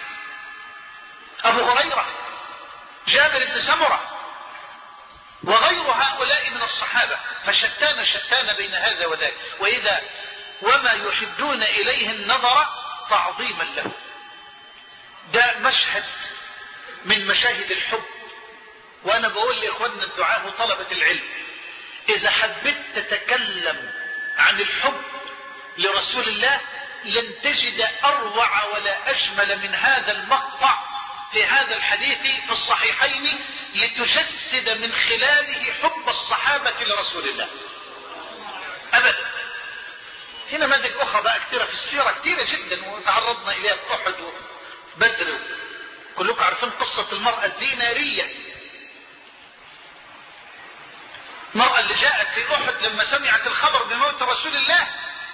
ابو هريرة، جابر بن سمرة، وغير هؤلاء من الصحابة، فشتان شتان بين هذا وذاك، وإذا وما يحدون إليه النظر تعظيما له. ده مشهد من مشاهد الحب. وأنا بقول لإخواننا الدعاة وطلبة العلم، إذا حبيت تتكلم عن الحب لرسول الله لن تجد أروع ولا أجمل من هذا المقطع في هذا الحديث في الصحيحين، لتجسد من خلاله حب الصحابة لرسول الله. أبدا. هنا نماذج أخرى بقى كثيرة في السيرة، كثيرة جدا، وتعرضنا إليها في أحد وبدر. كلكم عارفين قصة المرأة الدينارية، المرأة اللي جاءت في أحد لما سمعت الخبر بموت رسول الله،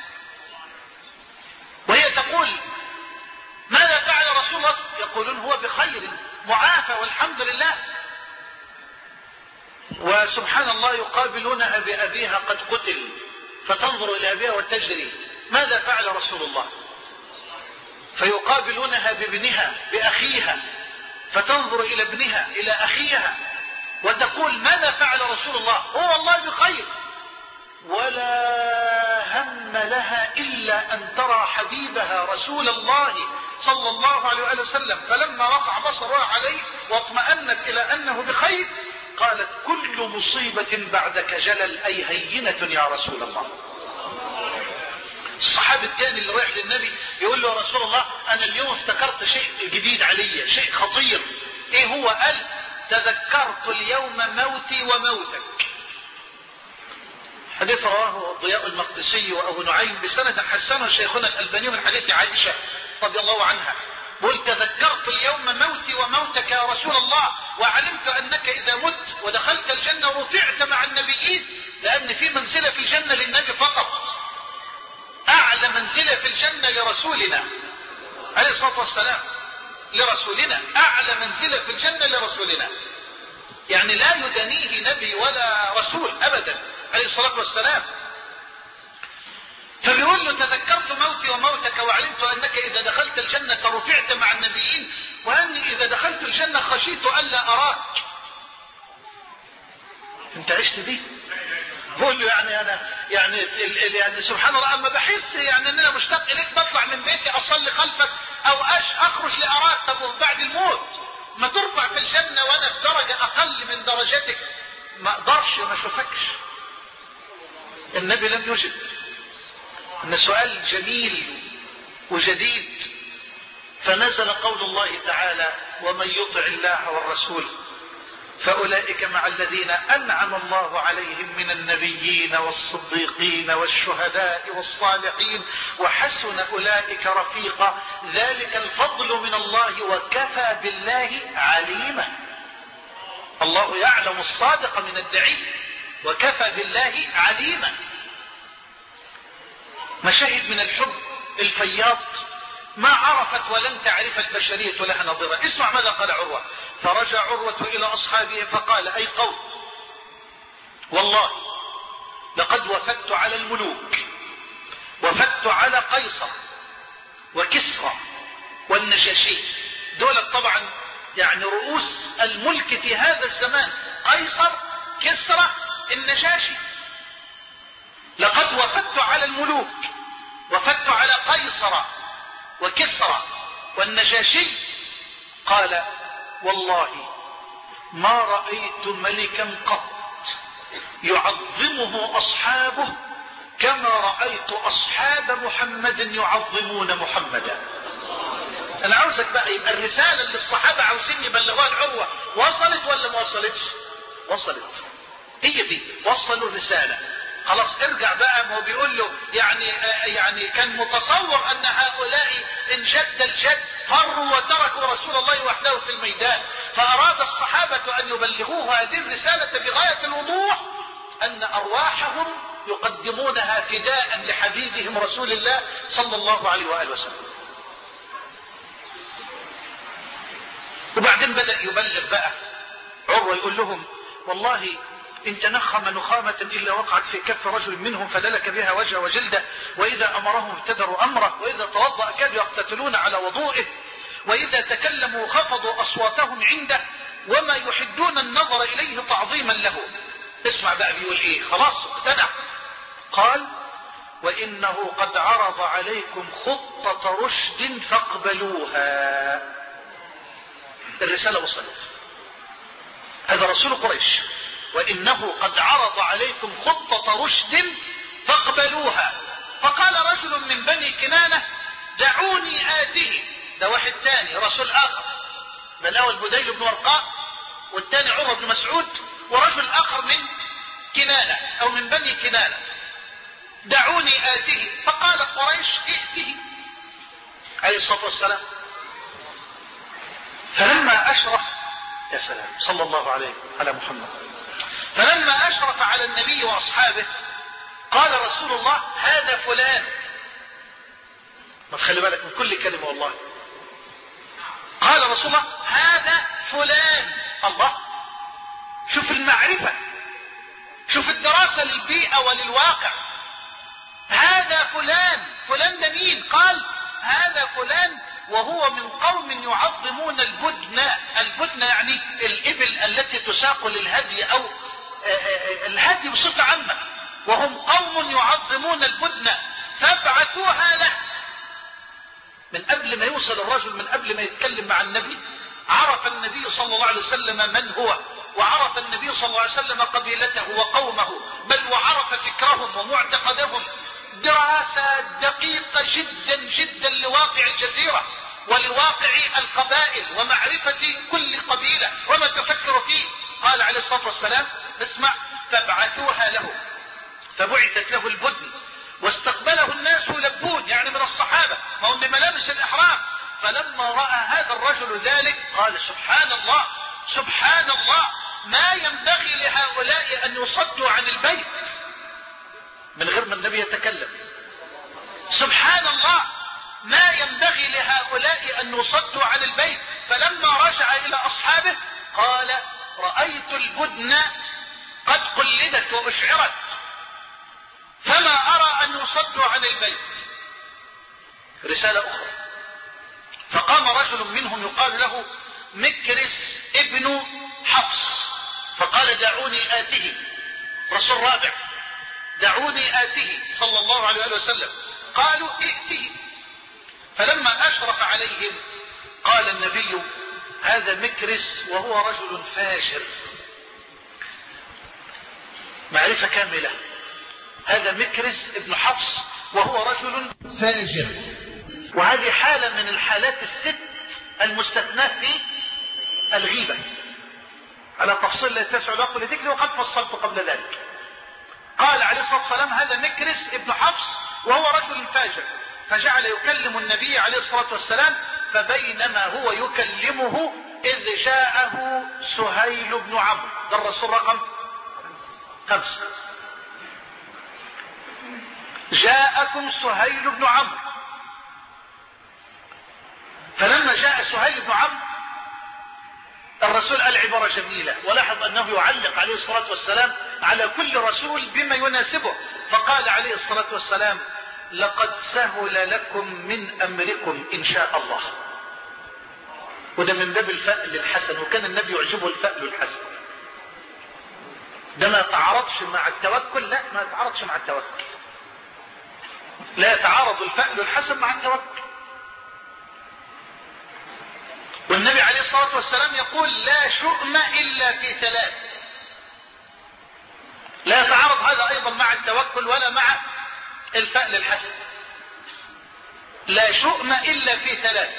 وهي تقول ماذا فعل رسول الله؟ يقولون هو بخير معافى والحمد لله. وسبحان الله يقابلونها بأبيها قد قتل، فتنظر إلى أبيها وتجري، ماذا فعل رسول الله؟ فيقابلونها بابنها بأخيها، فتنظر إلى ابنها إلى أخيها وتقول ماذا فعل رسول الله؟ هو والله بخير. ولا هم لها إلا أن ترى حبيبها رسول الله صلى الله عليه وآله وسلم، فلما وقع بصرها عليه واطمأنت إلى أنه بخير قالت كل مصيبة بعدك جلل، أي هينة يا رسول الله. الصحابي الثاني اللي رايح للنبي يقول له يا رسول الله أنا اليوم افتكرت شيء جديد علي، شيء خطير. إيه هو؟ قال تذكرت اليوم موتي وموتك. حديث رواه ضياء المقدسي وأبو نعيم بسند حسنه شيخنا الألباني من حديث عائشة رضي الله عنها، قل تذكرت اليوم موتي وموتك يا رسول الله، وعلمت أنك إذا مت ودخلت الجنة رفعت مع النبيين، لأن في منزلة في الجنة للنبي فقط، أعلى منزلة في الجنة لرسولنا عليه الصلاة والسلام، لرسولنا أعلى منزلة في الجنة لرسولنا، يعني لا يدنيه نبي ولا رسول أبدا عليه الصلاة والسلام. فبيقول له تذكرت موتي وموتك وعلمت أنك إذا دخلت الجنة رفعت مع النبيين، وأني إذا دخلت الجنة خشيت ألا أراك. أنت عشت دي؟ بقول له يعني أنا يعني يعني سبحان الله، أما بحس يعني أن أنا مشتاق إليك بطلع من بيتي أصلي خلفك أو أش أخرج لأراك. طب بعد الموت ما ترفع في الجنة وأنا في درجة أقل من درجتك ما أقدرش ما أشوفكش. النبي لم يجب. ان سؤال جميل وجديد، فنزل قول الله تعالى ومن يطع الله والرسول فأولئك مع الذين أنعم الله عليهم من النبيين والصديقين والشهداء والصالحين وحسن أولئك رفيقا، ذلك الفضل من الله وكفى بالله عليما. الله يعلم الصادق من الدعي وكفى بالله عليما. مشاهد من الحب الفياض ما عرفت ولن تعرف البشرية لها نظيرا. اسمع ماذا قال عروة. فرجع عروة إلى أصحابه فقال أي قوم والله لقد وفدت على الملوك، وفدت على قيصر وكسرى والنجاشي، دول طبعا يعني رؤوس الملك في هذا الزمان، قيصر كسرى النجاشي. لقد وفدت على الملوك، وفدت على قيصر وكسرى والنجاشي. قال والله ما رأيت ملكا قط يعظمه أصحابه كما رأيت أصحاب محمد يعظمون محمدا. أنا عاوزك بقى يبقى الرسالة اللي الصحابة عاوزين يبلغوها العروة وصلت ولا ما وصلتش؟ وصلت. هي دي، وصلوا الرسالة. خلاص ارجع بقى. ما هو بيقول له يعني آه يعني كان متصور أن هؤلاء إن جد الجد فروا وتركوا رسول الله وحده في الميدان، فأراد الصحابة أن يبلغوه هذه الرسالة بغاية الوضوح، أن أرواحهم يقدمونها فداء لحبيبهم رسول الله صلى الله عليه وآله وسلم. وبعدين بدأ يبلغ بقى. عروة يقول لهم والله إن تنخم نخامة إلا وقعت في كف رجل منهم فدلك بها وجه وجلده، وإذا أمرهم ابتدروا أمره، وإذا توضأ كادوا يقتتلون على وضوئه، وإذا تكلموا خفضوا أصواتهم عنده، وما يحدون النظر إليه تعظيما له. اسمع بقى بيقول إيه. خلاص اقتنع. قال وإنه قد عرض عليكم خطة رشد فاقبلوها. الرسالة وصلت. هذا رسول قريش. وإنه قد عرض عليكم خطة رشد فاقبلوها. فقال رجل من بني كنانة دعوني آته. ده واحد تاني رسول آخر، بل أول بديل بن ورقاء، والتاني عمر بن مسعود، ورجل آخر من كنانة أو من بني كنانة. دعوني آته. فقال قريش ائته عليه الصلاة والسلام. فلما أشرف، يا سلام صلى الله عليه على محمد، فلما أشرف على النبي وأصحابه قال رسول الله هذا فلان. ما تخلي بالك من كل كلمة والله. قال رسول الله هذا فلان. الله، شوف المعرفة، شوف الدراسة للبيئة وللواقع. هذا فلان. فلان ده مين؟ قال هذا فلان وهو من قوم يعظمون البدن. البدن يعني الإبل التي تساق للهدي أو الهدي بصفة عامة، وهم قوم يعظمون البدن فابعثوها له. من قبل ما يوصل الرجل، من قبل ما يتكلم مع النبي، عرف النبي صلى الله عليه وسلم من هو، وعرف النبي صلى الله عليه وسلم قبيلته وقومه، بل وعرف فكرهم ومعتقدهم دراسة دقيقة جدا جدا لواقع الجزيرة ولواقع القبائل ومعرفة كل قبيلة وما تفكر فيه. قال عليه الصلاة والسلام اسمع، فابعثوها له. فبعثت له البدن واستقبله الناس يلبون، يعني من الصحابة، ما هم بملابس الإحرام. فلما رأى هذا الرجل ذلك قال سبحان الله سبحان الله، ما ينبغي لهؤلاء أن يصدوا عن البيت. من غير ما النبي يتكلم. سبحان الله، ما ينبغي لهؤلاء أن يصدوا عن البيت. فلما رجع إلى أصحابه قال رأيت البدن قد قلدت وأشعرت، فما أرى أن يصدوا عن البيت. رسالة أخرى. فقام رجل منهم يقال له مكرس ابن حفص فقال دعوني آته. رسول رابع دعوني آته صلى الله عليه وسلم. قالوا ائته. فلما أشرف عليهم قال النبي هذا مكرس وهو رجل فاجر. معرفة كاملة. هذا مكرس ابن حفص وهو رجل فاجر. وهذه حالة من الحالات الست المستثناة في الغيبة، على تفصيل لا يتسع الوقت لذكره وقد فصلت قبل ذلك. قال عليه الصلاة والسلام هذا مكرس ابن حفص وهو رجل فاجر. فجعل يكلم النبي عليه الصلاة والسلام، فبينما هو يكلمه إذ جاءه سهيل بن عمرو. ده الرسول رقم خمسة. جاءكم سهيل بن عمرو. فلما جاء سهيل بن عمرو الرسول قال عبارة جميلة، ولاحظ أنه يعلق عليه الصلاة والسلام على كل رسول بما يناسبه. فقال عليه الصلاة والسلام: لقد سهل لكم من أمركم إن شاء الله. وده من باب الفأل الحسن، وكان النبي يعجبه الفأل الحسن. ده ما يتعارضش مع التوكل، لا ما يتعارضش مع التوكل، لا يتعارض الفأل الحسن مع التوكل. والنبي عليه الصلاة والسلام يقول: لا شؤم إلا في ثلاث. لا يتعارض هذا أيضا مع التوكل ولا مع الفأل الحسن. لا شؤم إلا في ثلاث: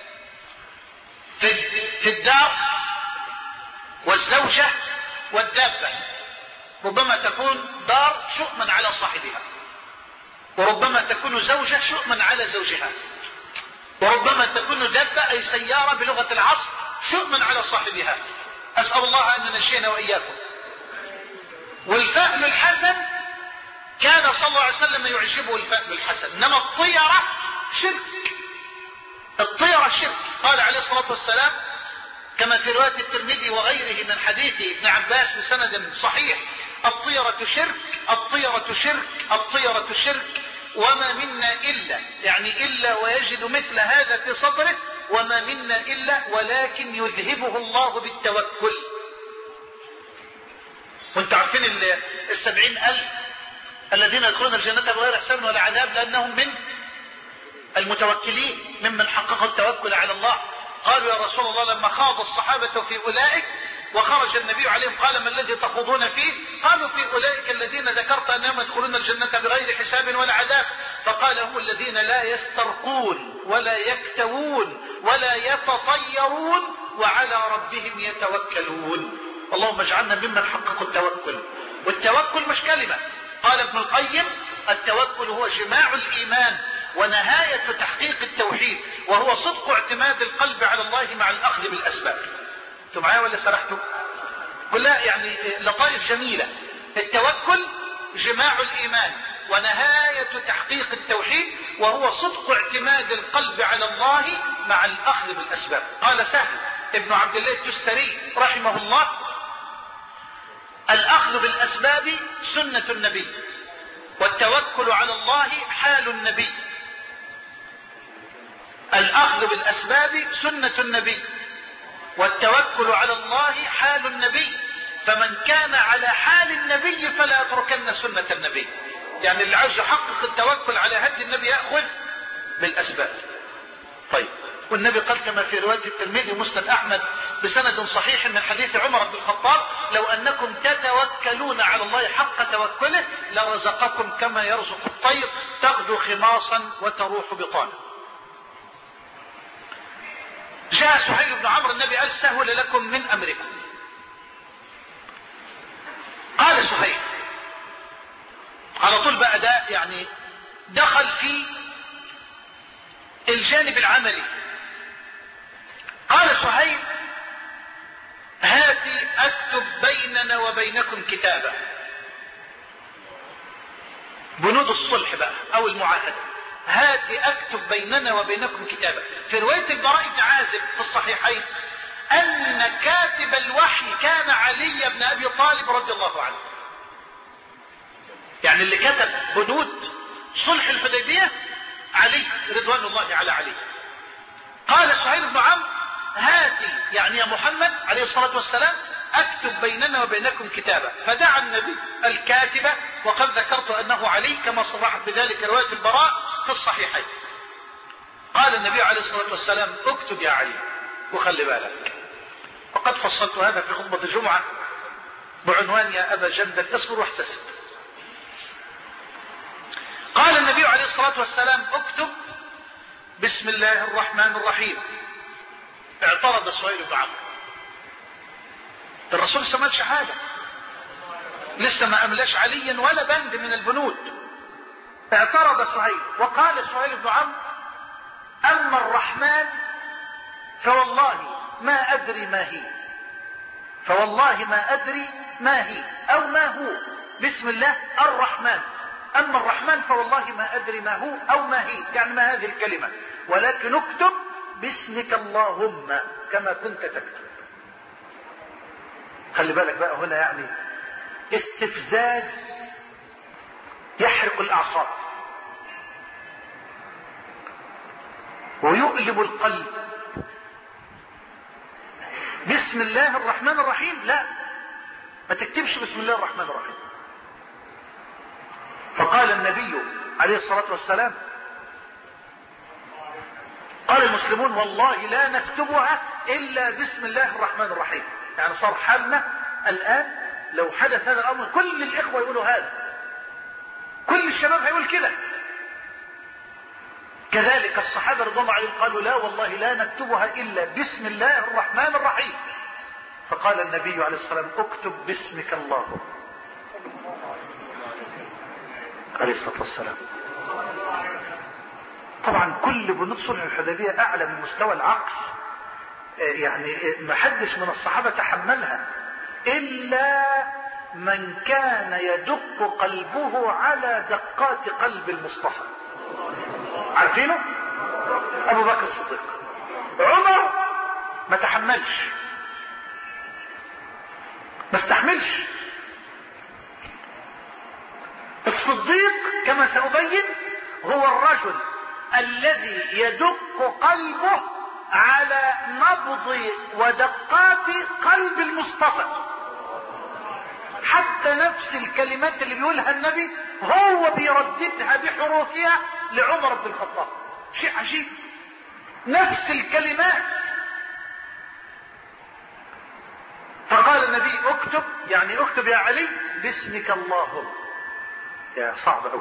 في الدار والزوجة والدابة. ربما تكون دار شؤما على صاحبها، وربما تكون زوجة شؤما على زوجها، وربما تكون دابة أي سيارة بلغة العصر شؤما على صاحبها. أسأل الله أن ننجينا وإياكم. والفأل الحسن كان صلى الله عليه وسلم يعجبه الفأل الحسن، إنما الطيرة شرك. الطيرة شرك. قال عليه الصلاة والسلام كما في رواية الترمذي وغيره من حديث ابن عباس بسند صحيح: الطيرة شرك، الطيرة شرك، الطيرة شرك، وما منا إلا، يعني إلا ويجد مثل هذا في صدره، وما منا إلا ولكن يذهبه الله بالتوكل. وانت عارفين السبعين ألف الذين يدخلون الجنة بغير حساب ولا عذاب لأنهم من المتوكلين، ممن حققوا التوكل على الله. قالوا: يا رسول الله لما خاض الصحابة في أولئك وخرج النبي عليهم قال: ما الذي تخوضون فيه؟ قالوا: في أولئك الذين ذكرت أنهم يدخلون الجنة بغير حساب ولا عذاب. فقال: هم الذين لا يسترقون ولا يكتوون ولا يتطيرون وعلى ربهم يتوكلون. اللهم اجعلنا ممن حققوا التوكل. والتوكل مش كلمة. قال ابن القيم: التوكل هو جماع الإيمان ونهاية تحقيق التوحيد، وهو صدق اعتماد القلب على الله مع الأخذ بالأسباب. انتوا معايا ولا سرحتوا؟ كلها يعني لطائف جميلة. التوكل جماع الإيمان ونهاية تحقيق التوحيد، وهو صدق اعتماد القلب على الله مع الأخذ بالأسباب. قال سهل ابن عبد الله التستري رحمه الله: الأخذ بالأسباب سنة النبي، والتوكل على الله حال النبي. الأخذ بالأسباب سنة النبي، والتوكل على الله حال النبي، فمن كان على حال النبي فلا يتركن سنة النبي. يعني اللي عايز يحقق التوكل على هدي النبي يأخذ بالأسباب. طيب، والنبي قال كما في رواية الترمذي ومسند أحمد بسند صحيح من حديث عمر بن الخطاب: لو أنكم تتوكلون على الله حق توكله لرزقكم كما يرزق الطير تغدو خماصا وتروح بطانا. جاء سهيل بن عمرو النبي قال: سهل لكم من أمركم. قال سهيل على طول بقى، ده يعني دخل في الجانب العملي. قال سهيل: هاتي اكتب بيننا وبينكم كتابا. بنود الصلح بقى او المعاهدة. هاتي اكتب بيننا وبينكم كتابا. في رواية البراء بن عازب في الصحيحين ان كاتب الوحي كان علي بن ابي طالب رضي الله عنه. يعني اللي كتب بنود صلح الحديبية علي رضوان الله على علي. قال سهيل بن عمرو: هاتي يعني يا محمد عليه الصلاة والسلام اكتب بيننا وبينكم كتابا. فدعا النبي الكاتبة، وقد ذكرت انه علي كما صرحت بذلك رواية البراء في الصحيحين. قال النبي عليه الصلاة والسلام: اكتب يا علي، وخلي بالك. وقد فصلت هذا في خطبة الجمعة بعنوان: يا ابا جندل اصبر واحتسب. قال النبي عليه الصلاة والسلام: اكتب بسم الله الرحمن الرحيم. اعترض سهيل بن عمرو. الرسول لسه ما قالش حاجه، لسه ما املاش عليا ولا بند من البنود. اعترض سهيل وقال سهيل بن عمرو: اما الرحمن فوالله ما ادري ما هي، فوالله ما ادري ما هي او ما هو. بسم الله الرحمن، اما الرحمن فوالله ما ادري ما هو او ما هي، يعني ما هذه الكلمة، ولكن اكتب باسمك اللهم كما كنت تكتب. خلي بالك بقى هنا، يعني استفزاز يحرق الأعصاب ويؤلم القلب. بسم الله الرحمن الرحيم، لا، ما تكتبش بسم الله الرحمن الرحيم. فقال النبي عليه الصلاة والسلام، قال المسلمون والله لا نكتبها إلا بسم الله الرحمن الرحيم. يعني صار حالنا الآن لو حدث هذا الأمر كل الإخوة يقولوا هذا، كل الشباب هيقول كده. كذلك الصحابة رضي الله عنهم قالوا لا والله لا نكتبها إلا بسم الله الرحمن الرحيم. فقال النبي عليه الصلاة والسلام اكتب باسمك الله عليه الصلاة والسلام. طبعا كل بنود صلح الحديبية أعلى من مستوى العقل، يعني ما حدش من الصحابة تحملها إلا من كان يدق قلبه على دقات قلب المصطفى. عارفينه؟ أبو بكر الصديق. عمر ما تحملش، ما استحملش. الصديق كما سأبين هو الرجل الذي يدق قلبه على نبض ودقات قلب المصطفى. حتى نفس الكلمات اللي بيقولها النبي هو بيرددها بحروفها لعمر بن الخطاب. شيء عجيب، نفس الكلمات. فقال النبي اكتب، يعني اكتب يا علي باسمك اللهم. يا صعب قوي.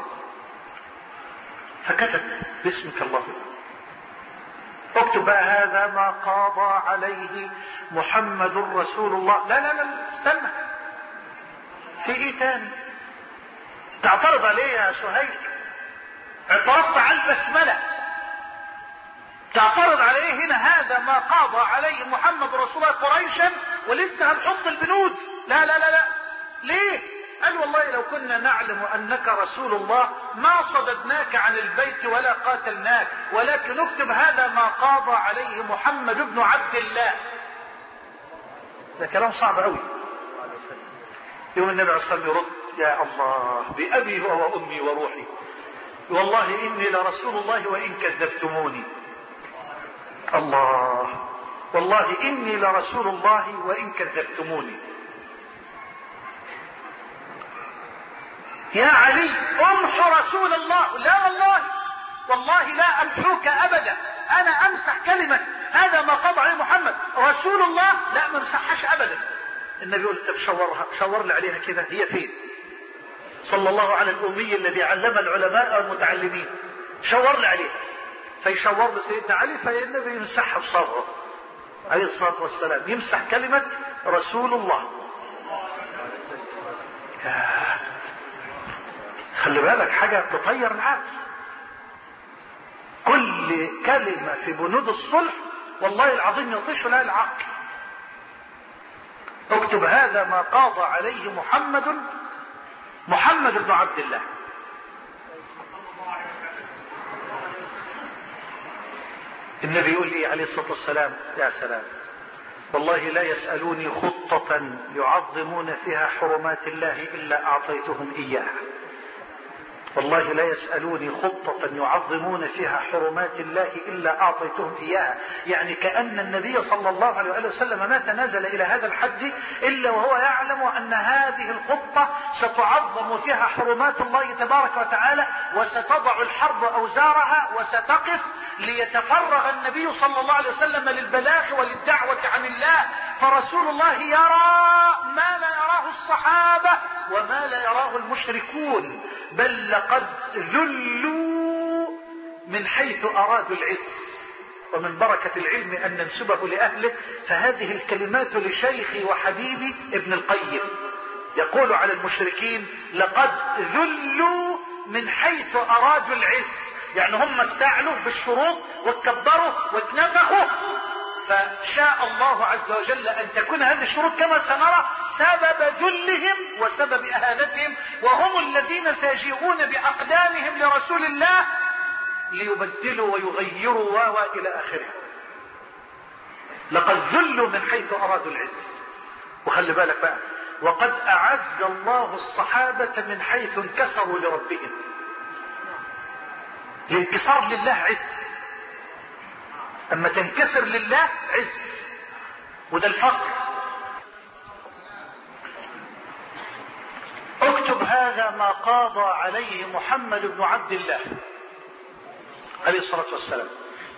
فكتب باسمك اللهم. اكتب بقى هذا ما قاضى عليه محمد رسول الله. لا لا لا استنى، في ايه تاني؟ تعترض عليه يا سهيل؟ اعترضت على البسملة، تعترض عليه هنا هذا ما قاضى عليه محمد رسول الله قريشا ولسه هنحط البنود. لا لا لا لا، ليه؟ قال والله لو كنا نعلم انك رسول الله ما صددناك عن البيت ولا قاتلناك، ولكن نكتب هذا ما قاضى عليه محمد بن عبد الله. ده كلام صعب قوي. يوم النبي عليه الصلاة والسلام يرد يا الله بأبي وأمي وروحي والله إني لرسول الله وإن كذبتموني. الله، والله إني لرسول الله وإن كذبتموني. يا علي امحو رسول الله. لا والله، والله لا امحوك ابدا، انا امسح كلمة هذا ما قضى عليه محمد رسول الله، لا ما امسحهاش ابدا. النبي يقول طب شورها، شور لي عليها كده، هي فين؟ صلى الله على الامي الذي علم العلماء والمتعلمين، شور لي عليها. فيشور لسيدنا علي، فالنبي يمسحها بصبره عليه الصلاة والسلام، يمسح كلمة رسول الله. خلي بالك حاجة تطير العقل. كل كلمة في بنود الصلح والله العظيم يطيش لها العقل. اكتب هذا ما قاضى عليه محمد محمد بن عبد الله. النبي يقول لي عليه الصلاة والسلام يا سلام والله لا يسألوني خطة يعظمون فيها حرمات الله إلا أعطيتهم إياها. والله لا يسألوني خطة يعظمون فيها حرمات الله إلا أعطيتهم إياها. يعني كأن النبي صلى الله عليه وسلم ما تنازل إلى هذا الحد إلا وهو يعلم أن هذه الخطة ستعظم فيها حرمات الله تبارك وتعالى، وستضع الحرب أوزارها وستقف ليتفرغ النبي صلى الله عليه وسلم للبلاغ وللدعوة عن الله. فرسول الله يرى ما لا يراه الصحابة وما لا يراه المشركون، بل لقد ذلوا من حيث أرادوا العز. ومن بركة العلم أن ننسبه لأهله، فهذه الكلمات لشيخي وحبيبي ابن القيم، يقول على المشركين لقد ذلوا من حيث أرادوا العز. يعني هم استعلوا بالشروط واتكبروا واتنفخوا، فشاء الله عز وجل أن تكون هذه الشروط كما سنرى سبب ذلهم وسبب إهانتهم، وهم الذين سيجيئون بأقدامهم لرسول الله ليبدلوا ويغيروا و إلى آخره. لقد ذلوا من حيث أرادوا العز. وخلي بالك بقى وقد أعز الله الصحابة من حيث انكسروا لربهم. الانكسار لله عز، أما تنكسر لله عز، وده الفقر. اكتب هذا ما قاضى عليه محمد بن عبد الله عليه الصلاة والسلام.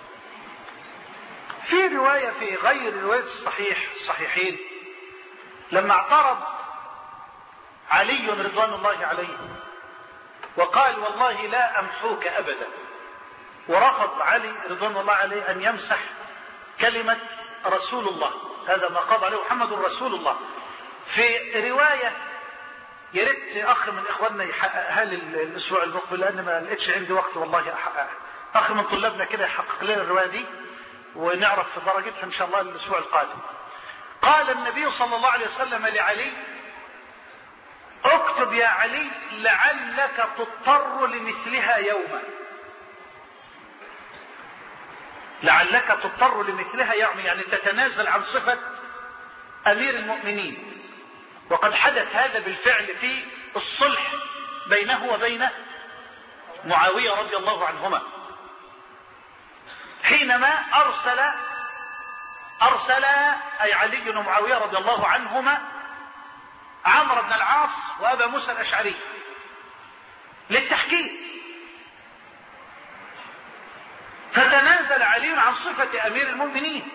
في رواية في غير رواية الصحيح الصحيحين لما اعترض علي رضوان الله عليه وقال والله لا أمحوك أبدا، ورفض علي رضوان الله عليه أن يمسح كلمة رسول الله، هذا ما قاضى عليه محمد رسول الله. في رواية يا ريت اخ من اخواننا يحققها لي الاسبوع المقبل، لان ما لقيتش عندي وقت والله احققها. اخ من طلابنا كده يحقق لنا الروايه دي ونعرف في درجتها ان شاء الله الاسبوع القادم. قال النبي صلى الله عليه وسلم لعلي: اكتب يا علي لعلك تضطر لمثلها يوما. لعلك تضطر لمثلها يوما يعني تتنازل عن صفة امير المؤمنين. وقد حدث هذا بالفعل في الصلح بينه وبين معاوية رضي الله عنهما، حينما أرسل أرسل أي علي ومعاوية رضي الله عنهما عمرو بن العاص وأبا موسى الأشعري للتحكيم، فتنازل علي عن صفة أمير المؤمنين.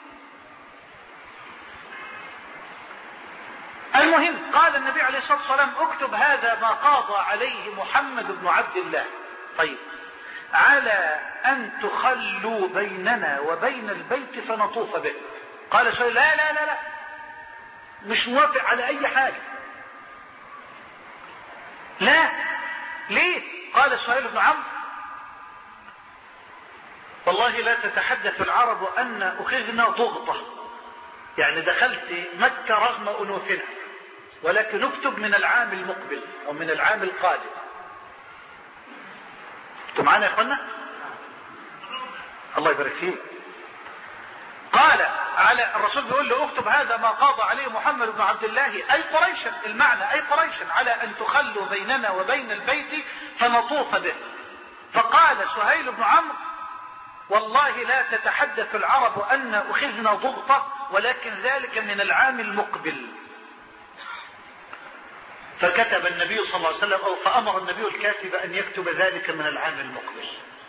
المهم قال النبي عليه الصلاة والسلام: اكتب هذا ما قاضى عليه محمد بن عبد الله. طيب، على أن تخلوا بيننا وبين البيت فنطوف به. قال سهيل: لا لا لا لا مش موافق على أي حاجة. لا، ليه؟ قال سهيل بن عمرو: والله لا تتحدث العرب أن أخذنا ضغطة، يعني دخلت مكة رغم أنوفنا، ولكن نكتب من العام المقبل أو من العام القادم. انتوا معانا يا اخوانا؟ الله يبارك فيك. قال على الرسول بيقول له: اكتب هذا ما قاضى عليه محمد بن عبد الله أي قريشا، المعنى أي قريشا، على أن تخلوا بيننا وبين البيت فنطوف به. فقال سهيل بن عمرو: والله لا تتحدث العرب أن أخذنا ضغطة، ولكن ذلك من العام المقبل. فكتب النبي صلى الله عليه وسلم أو فأمر النبي الكاتب أن يكتب ذلك من العام المقبل.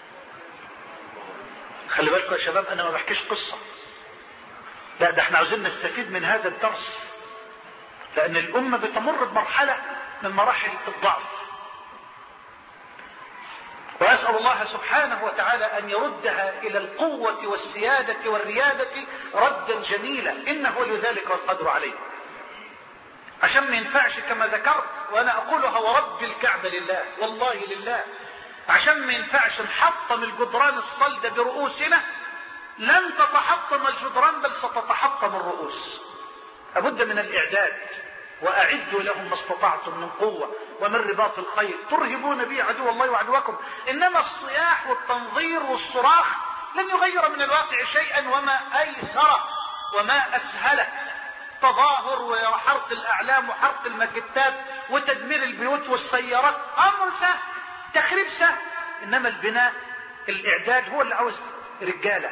خلي بالكم يا شباب، أنا ما بحكيش قصة، لا ده احنا عاوزين نستفيد من هذا الدرس، لأن الأمة بتمر بمرحلة من مراحل الضعف، وأسأل الله سبحانه وتعالى أن يردها إلى القوة والسيادة والريادة ردا جميلا، إنه لذلك والقدر عليه. عشان ما ينفعش كما ذكرت وأنا أقولها ورب الكعبة لله والله لله، عشان ما ينفعش نحطم الجدران الصلدة برؤوسنا، لن تتحطم الجدران بل ستتحطم الرؤوس. لابد من الإعداد، وأعدوا لهم ما استطعتم من قوة ومن رباط الخيل ترهبون به عدو الله وعدوكم. إنما الصياح والتنظير والصراخ لن يغير من الواقع شيئا، وما أيسر وما أسهله تظاهر وحرق الأعلام وحرق المكتات وتدمير البيوت والسيارات أمر سهل، تخريب سهل. إنما البناء الإعداد هو اللي عاوز رجالة.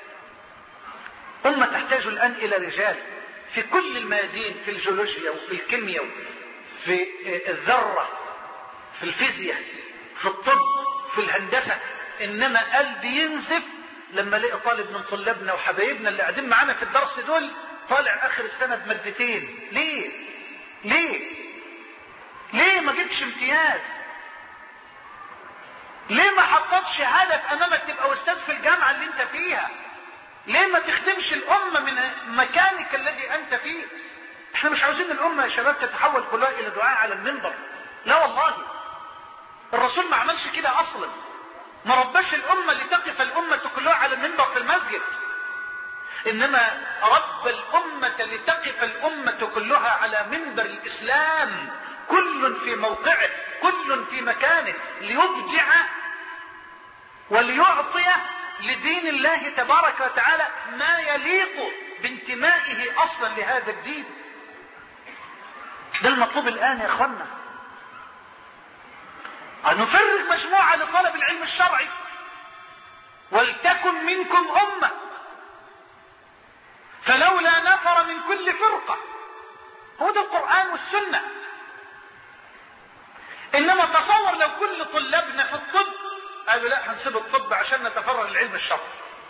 أمة تحتاج الآن إلى رجال في كل الميادين، في الجيولوجيا وفي الكيمياء في الذرة في الفيزياء في الطب في الهندسة. إنما قلبي ينزف لما لقي طالب من طلابنا وحبايبنا اللي قاعدين معانا في الدرس دول طالع آخر السنة بمادتين. ليه؟ ليه؟ ليه ما جبتش امتياز؟ ليه ما حطتش هدف أمامك تبقى أستاذ في الجامعة اللي أنت فيها؟ ليه ما تخدمش الأمة من مكانك الذي أنت فيه؟ احنا مش عاوزين الأمة يا شباب تتحول كلها إلى دعاء على المنبر، لا والله. الرسول ما عملش كده أصلا، ما رباش الأمة لتقف الأمة كلها على المنبر في المسجد، إنما رب الأمة لتقف الأمة كلها على منبر الإسلام، كل في موقعه كل في مكانه، ليبدع وليعطي لدين الله تبارك وتعالى ما يليق بانتمائه أصلا لهذا الدين. ده المطلوب الآن يا اخوانا، أن نفرغ مجموعة لطلب العلم الشرعي، ولتكن منكم أمة. فلولا نفر من كل فرقة، هو ده القرآن والسنة. إنما تصور لو كل طلابنا في الطب قالوا لا هنسيب الطب عشان نتفرغ للعلم الشرعي،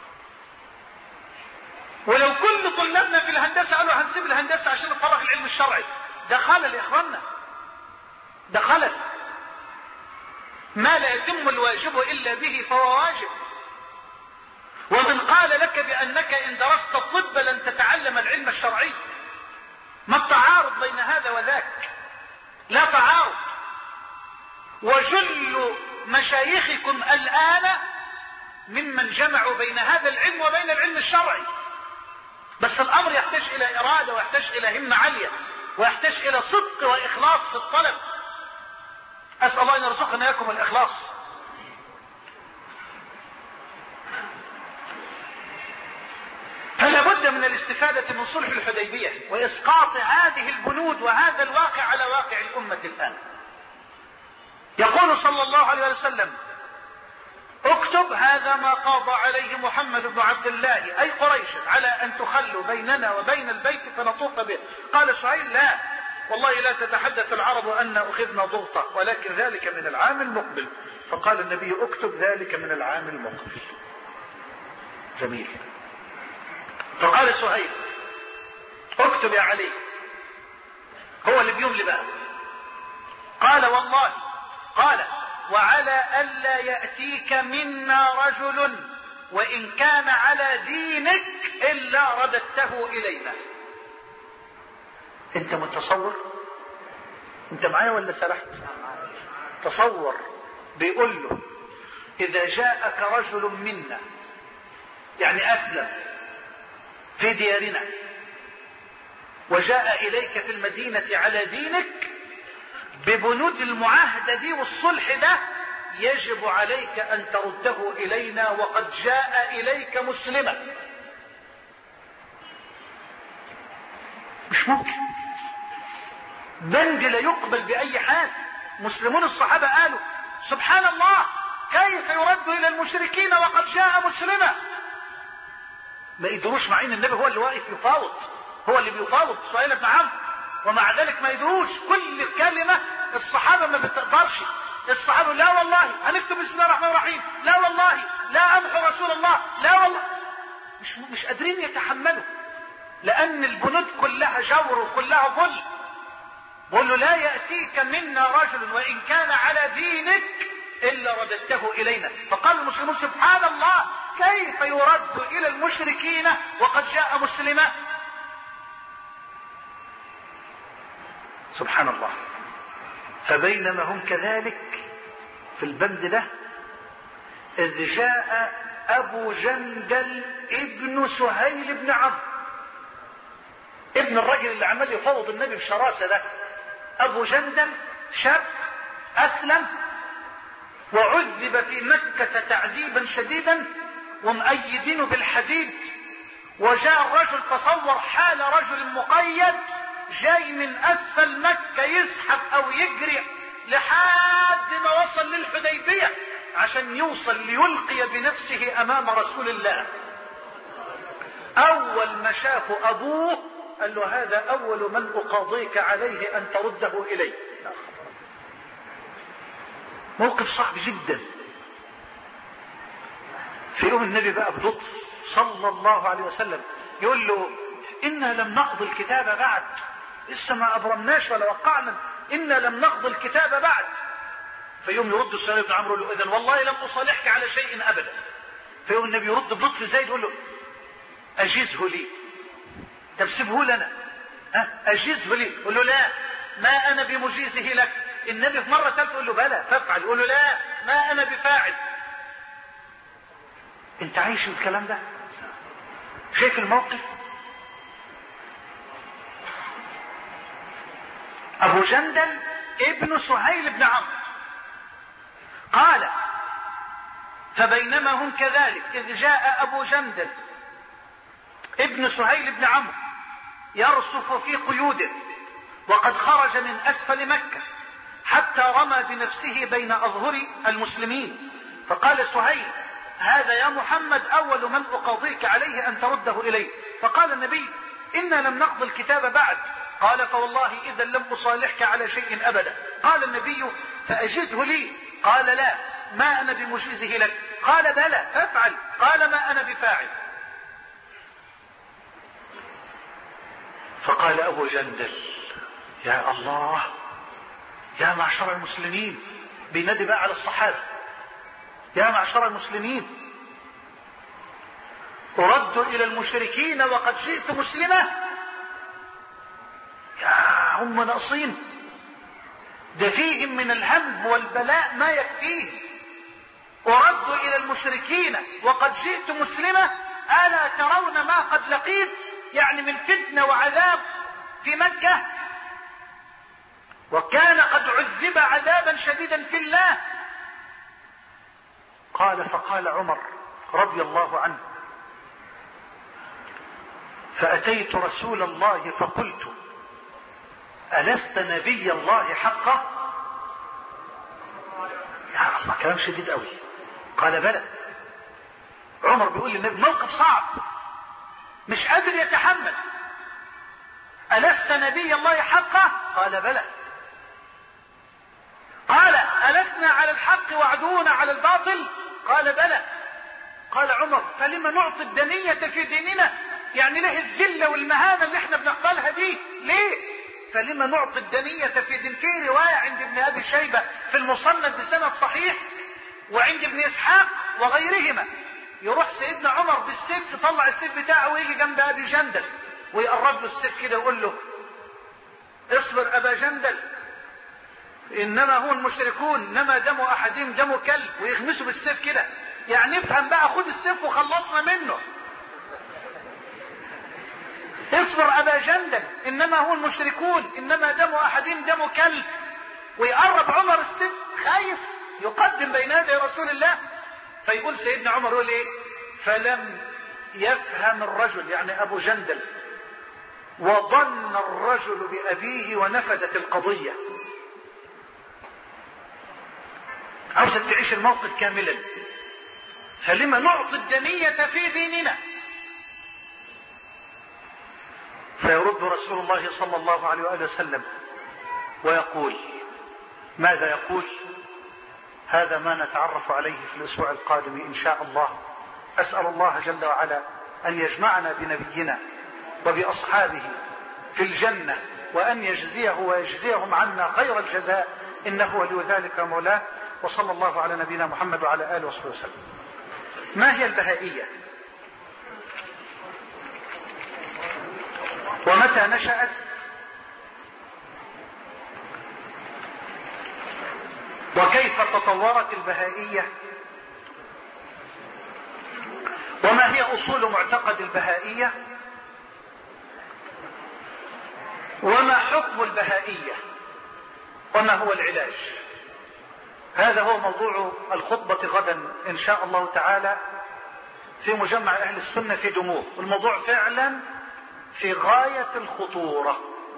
ولو كل طلابنا في الهندسة قالوا هنسيب الهندسة عشان نتفرغ للعلم الشرعي، ده خلل يا إخوانا، ده خلل. ما لا يتم الواجب إلا به فهو واجب. ومن قال لك بأنك إن درست الطب لن تتعلم العلم الشرعي؟ ما التعارض بين هذا وذاك؟ لا تعارض. وجل مشايخكم الآن ممن جمعوا بين هذا العلم وبين العلم الشرعي، بس الأمر يحتاج إلى إرادة، ويحتاج إلى همة عالية، ويحتاج إلى صدق وإخلاص في الطلب. أسأل الله أن يرزقنا إياكم الإخلاص. فلا بد من الاستفادة من صلح الحديبية وإسقاط هذه البنود وهذا الواقع على واقع الأمة الآن. يقول صلى الله عليه وسلم: اكتب هذا ما قاضى عليه محمد بن عبد الله أي قريش على أن تخلوا بيننا وبين البيت فنطوف به. قال سهيل: لا والله لا تتحدث العرب أن أخذنا ضغطة، ولكن ذلك من العام المقبل. فقال النبي: اكتب ذلك من العام المقبل. جميل. فقال سهيل: اكتب يا علي. هو اللي بيملي بقى. قال: والله. قال: وعلى ألا يأتيك منا رجل وإن كان على دينك إلا رددته إلينا. انت متصور؟ انت معايا ولا سرحت؟ تصور بيقول له: إذا جاءك رجل منا، يعني أسلم في ديارنا، وجاء إليك في المدينة على دينك، ببنود المعاهدة دي والصلح ده يجب عليك أن ترده إلينا وقد جاء إليك مسلما. مش ممكن بند لا يقبل بأي حال. مسلمون الصحابة قالوا: سبحان الله، كيف يرد إلى المشركين وقد جاء مسلما؟ ما يدروش، مع ان النبي هو اللي واقف يفاوض، هو اللي بيفاوض سهيل بن عمرو، ومع ذلك ما يدروش. كل كلمة الصحابة ما بتقدرش. الصحابة: لا والله هنكتب بسم الله الرحمن الرحيم، لا والله لا أمحو رسول الله، لا والله. مش, مش قادرين يتحملوا، لأن البنود كلها جور وكلها ظلم. بقول له: لا يأتيك منا رجل وإن كان على دينك إلا رددته إلينا. فقال المسلمون: سبحان الله، كيف يرد إلى المشركين وقد جاء مسلما؟ سبحان الله. فبينما هم كذلك في البند ده، إذ جاء أبو جندل ابن سهيل بن عمرو، ابن الرجل اللي عمال يفوض النبي بشراسة ده. أبو جندل شاب أسلم وعذب في مكة تعذيبا شديدا ومؤيدينه بالحديد، وجاء الرجل، تصور حال رجل مقيد جاي من أسفل مكة يزحف أو يجري لحد ما وصل للحديبية عشان يوصل ليلقي بنفسه أمام رسول الله. أول ما شافه أبوه قال له: هذا أول من أقاضيك عليه أن ترده إلي. موقف صعب جدا. في يوم النبي بقى بلطف صلى الله عليه وسلم يقول له: إنا لم نقض الكتاب بعد، لسه ما أبرمناش ولا وقعنا، إنا لم نقض الكتاب بعد. فيوم يرد سهيل بن عمرو يقول له: إذن والله لم أصالحك على شيء أبدا. فيوم النبي يرد بلطف زايد يقول له: أجزه لي. طب سيبه لنا، ها أجزه لي. يقول له: لا، ما أنا بمجيزه لك. النبي في مرة ثالثة يقول له: بلى فافعل. يقول له: لا، ما أنا بفاعل. أنت عايش الكلام ده؟ شايف الموقف؟ أبو جندل ابن سهيل بن عمرو قال: فبينما هم كذلك إذ جاء أبو جندل ابن سهيل بن عمرو يرصف في قيوده وقد خرج من أسفل مكة حتى رمى بنفسه بين أظهر المسلمين، فقال سهيل: هذا يا محمد أول من أقاضيك عليه أن ترده إليه. فقال النبي: إنا لم نقض الكتاب بعد. قال: فوالله إذا لم أصالحك على شيء أبدا. قال النبي: فأجزه لي. قال: لا، ما أنا بمجيزه لك. قال: بلى، فافعل. قال: ما أنا بفاعل. فقال أبو جندل: يا الله، يا معشر المسلمين، بينادي بقى على الصحابة: يا معشر المسلمين، أرد إلى المشركين وقد جئت مسلمة؟ يا هم ناقصين، ده فيهم من الهم والبلاء ما يكفيه. أرد إلى المشركين وقد جئت مسلمة؟ ألا ترون ما قد لقيت، يعني من فتنة وعذاب في مكة، وكان قد عذب عذابا شديدا في الله. قال: فقال عمر رضي الله عنه: فأتيت رسول الله فقلت: ألست نبي الله حقا؟ يا الله، كلام شديد قوي. قال: بلى. عمر بيقول للنبي موقف صعب مش قادر يتحمل: ألست نبي الله حقا؟ قال: بلى. قال: ألسنا على الحق وعدونا على الباطل؟ قال: بلى. قال عمر: فلما نعطي الدنية في ديننا؟ يعني له الذلة والمهانة اللي احنا بنقبلها دي ليه؟ فلما نعطي الدنية في دين؟ في رواية عند ابن أبي شيبة في المصنف بسند صحيح، وعند ابن إسحاق وغيرهما، يروح سيدنا عمر بالسيف، يطلع السيف بتاعه ويجي جنب أبي جندل ويقرب له السيف كده ويقول له: اصبر أبا جندل، إنما هو المشركون، إنما دم أحدهم دم كلب، ويغمسوا بالسيف كده. يعني افهم بقى، خد السيف وخلصنا منه. اصبر أبا جندل، إنما هو المشركون، إنما دم أحدهم دم كلب. ويقرب عمر السيف خايف يقدم بين يدي رسول الله. فيقول سيدنا عمر يقول ايه: فلم يفهم الرجل، يعني أبو جندل، وظن الرجل بأبيه ونفدت القضية. عاوزك تعيش الموقف كاملا. فلما نعطي الدنية في ديننا؟ فيرد رسول الله صلى الله عليه وآله وسلم ويقول: ماذا يقول؟ هذا ما نتعرف عليه في الأسبوع القادم إن شاء الله. أسأل الله جل وعلا أن يجمعنا بنبينا وبأصحابه في الجنة، وأن يجزيه ويجزيهم عنا خير الجزاء، إنه ولي ذلك مولاه. وصلى الله على نبينا محمد وعلى آله وصحبه وسلم. ما هي البهائية؟ ومتى نشأت؟ وكيف تطورت البهائية؟ وما هي أصول معتقد البهائية؟ وما حكم البهائية؟ وما هو العلاج؟ هذا هو موضوع الخطبة غدا إن شاء الله تعالى في مجمع أهل السنة في دموع. والموضوع فعلا في غاية الخطورة،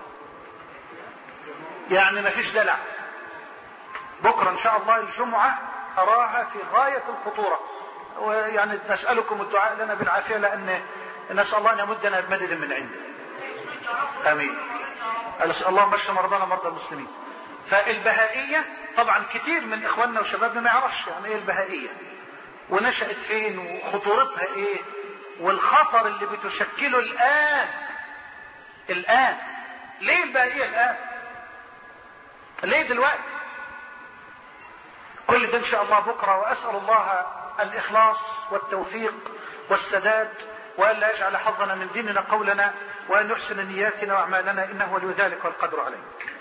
يعني ما فيش دلع. بكرة إن شاء الله الجمعة أراها في غاية الخطورة، ويعني نسألكم الدعاء لنا بالعافية، لأن نسأل الله أن يمدنا بمدد من عنده. آمين. اللهم اشف مرضانا مرضى المسلمين. فالبهائية طبعا كتير من إخواننا وشبابنا ما يعرفش يعني إيه البهائية، ونشأت فين، وخطورتها إيه، والخطر اللي بتشكله الآن. الآن ليه البهائية الآن؟ ليه دلوقتي؟ كل ده إن شاء الله بكرة. وأسأل الله الإخلاص والتوفيق والسداد، وأن لا يجعل حظنا من ديننا قولنا، وأن يحسن نياتنا وأعمالنا، إنه ولي ذلك والقدر عليه.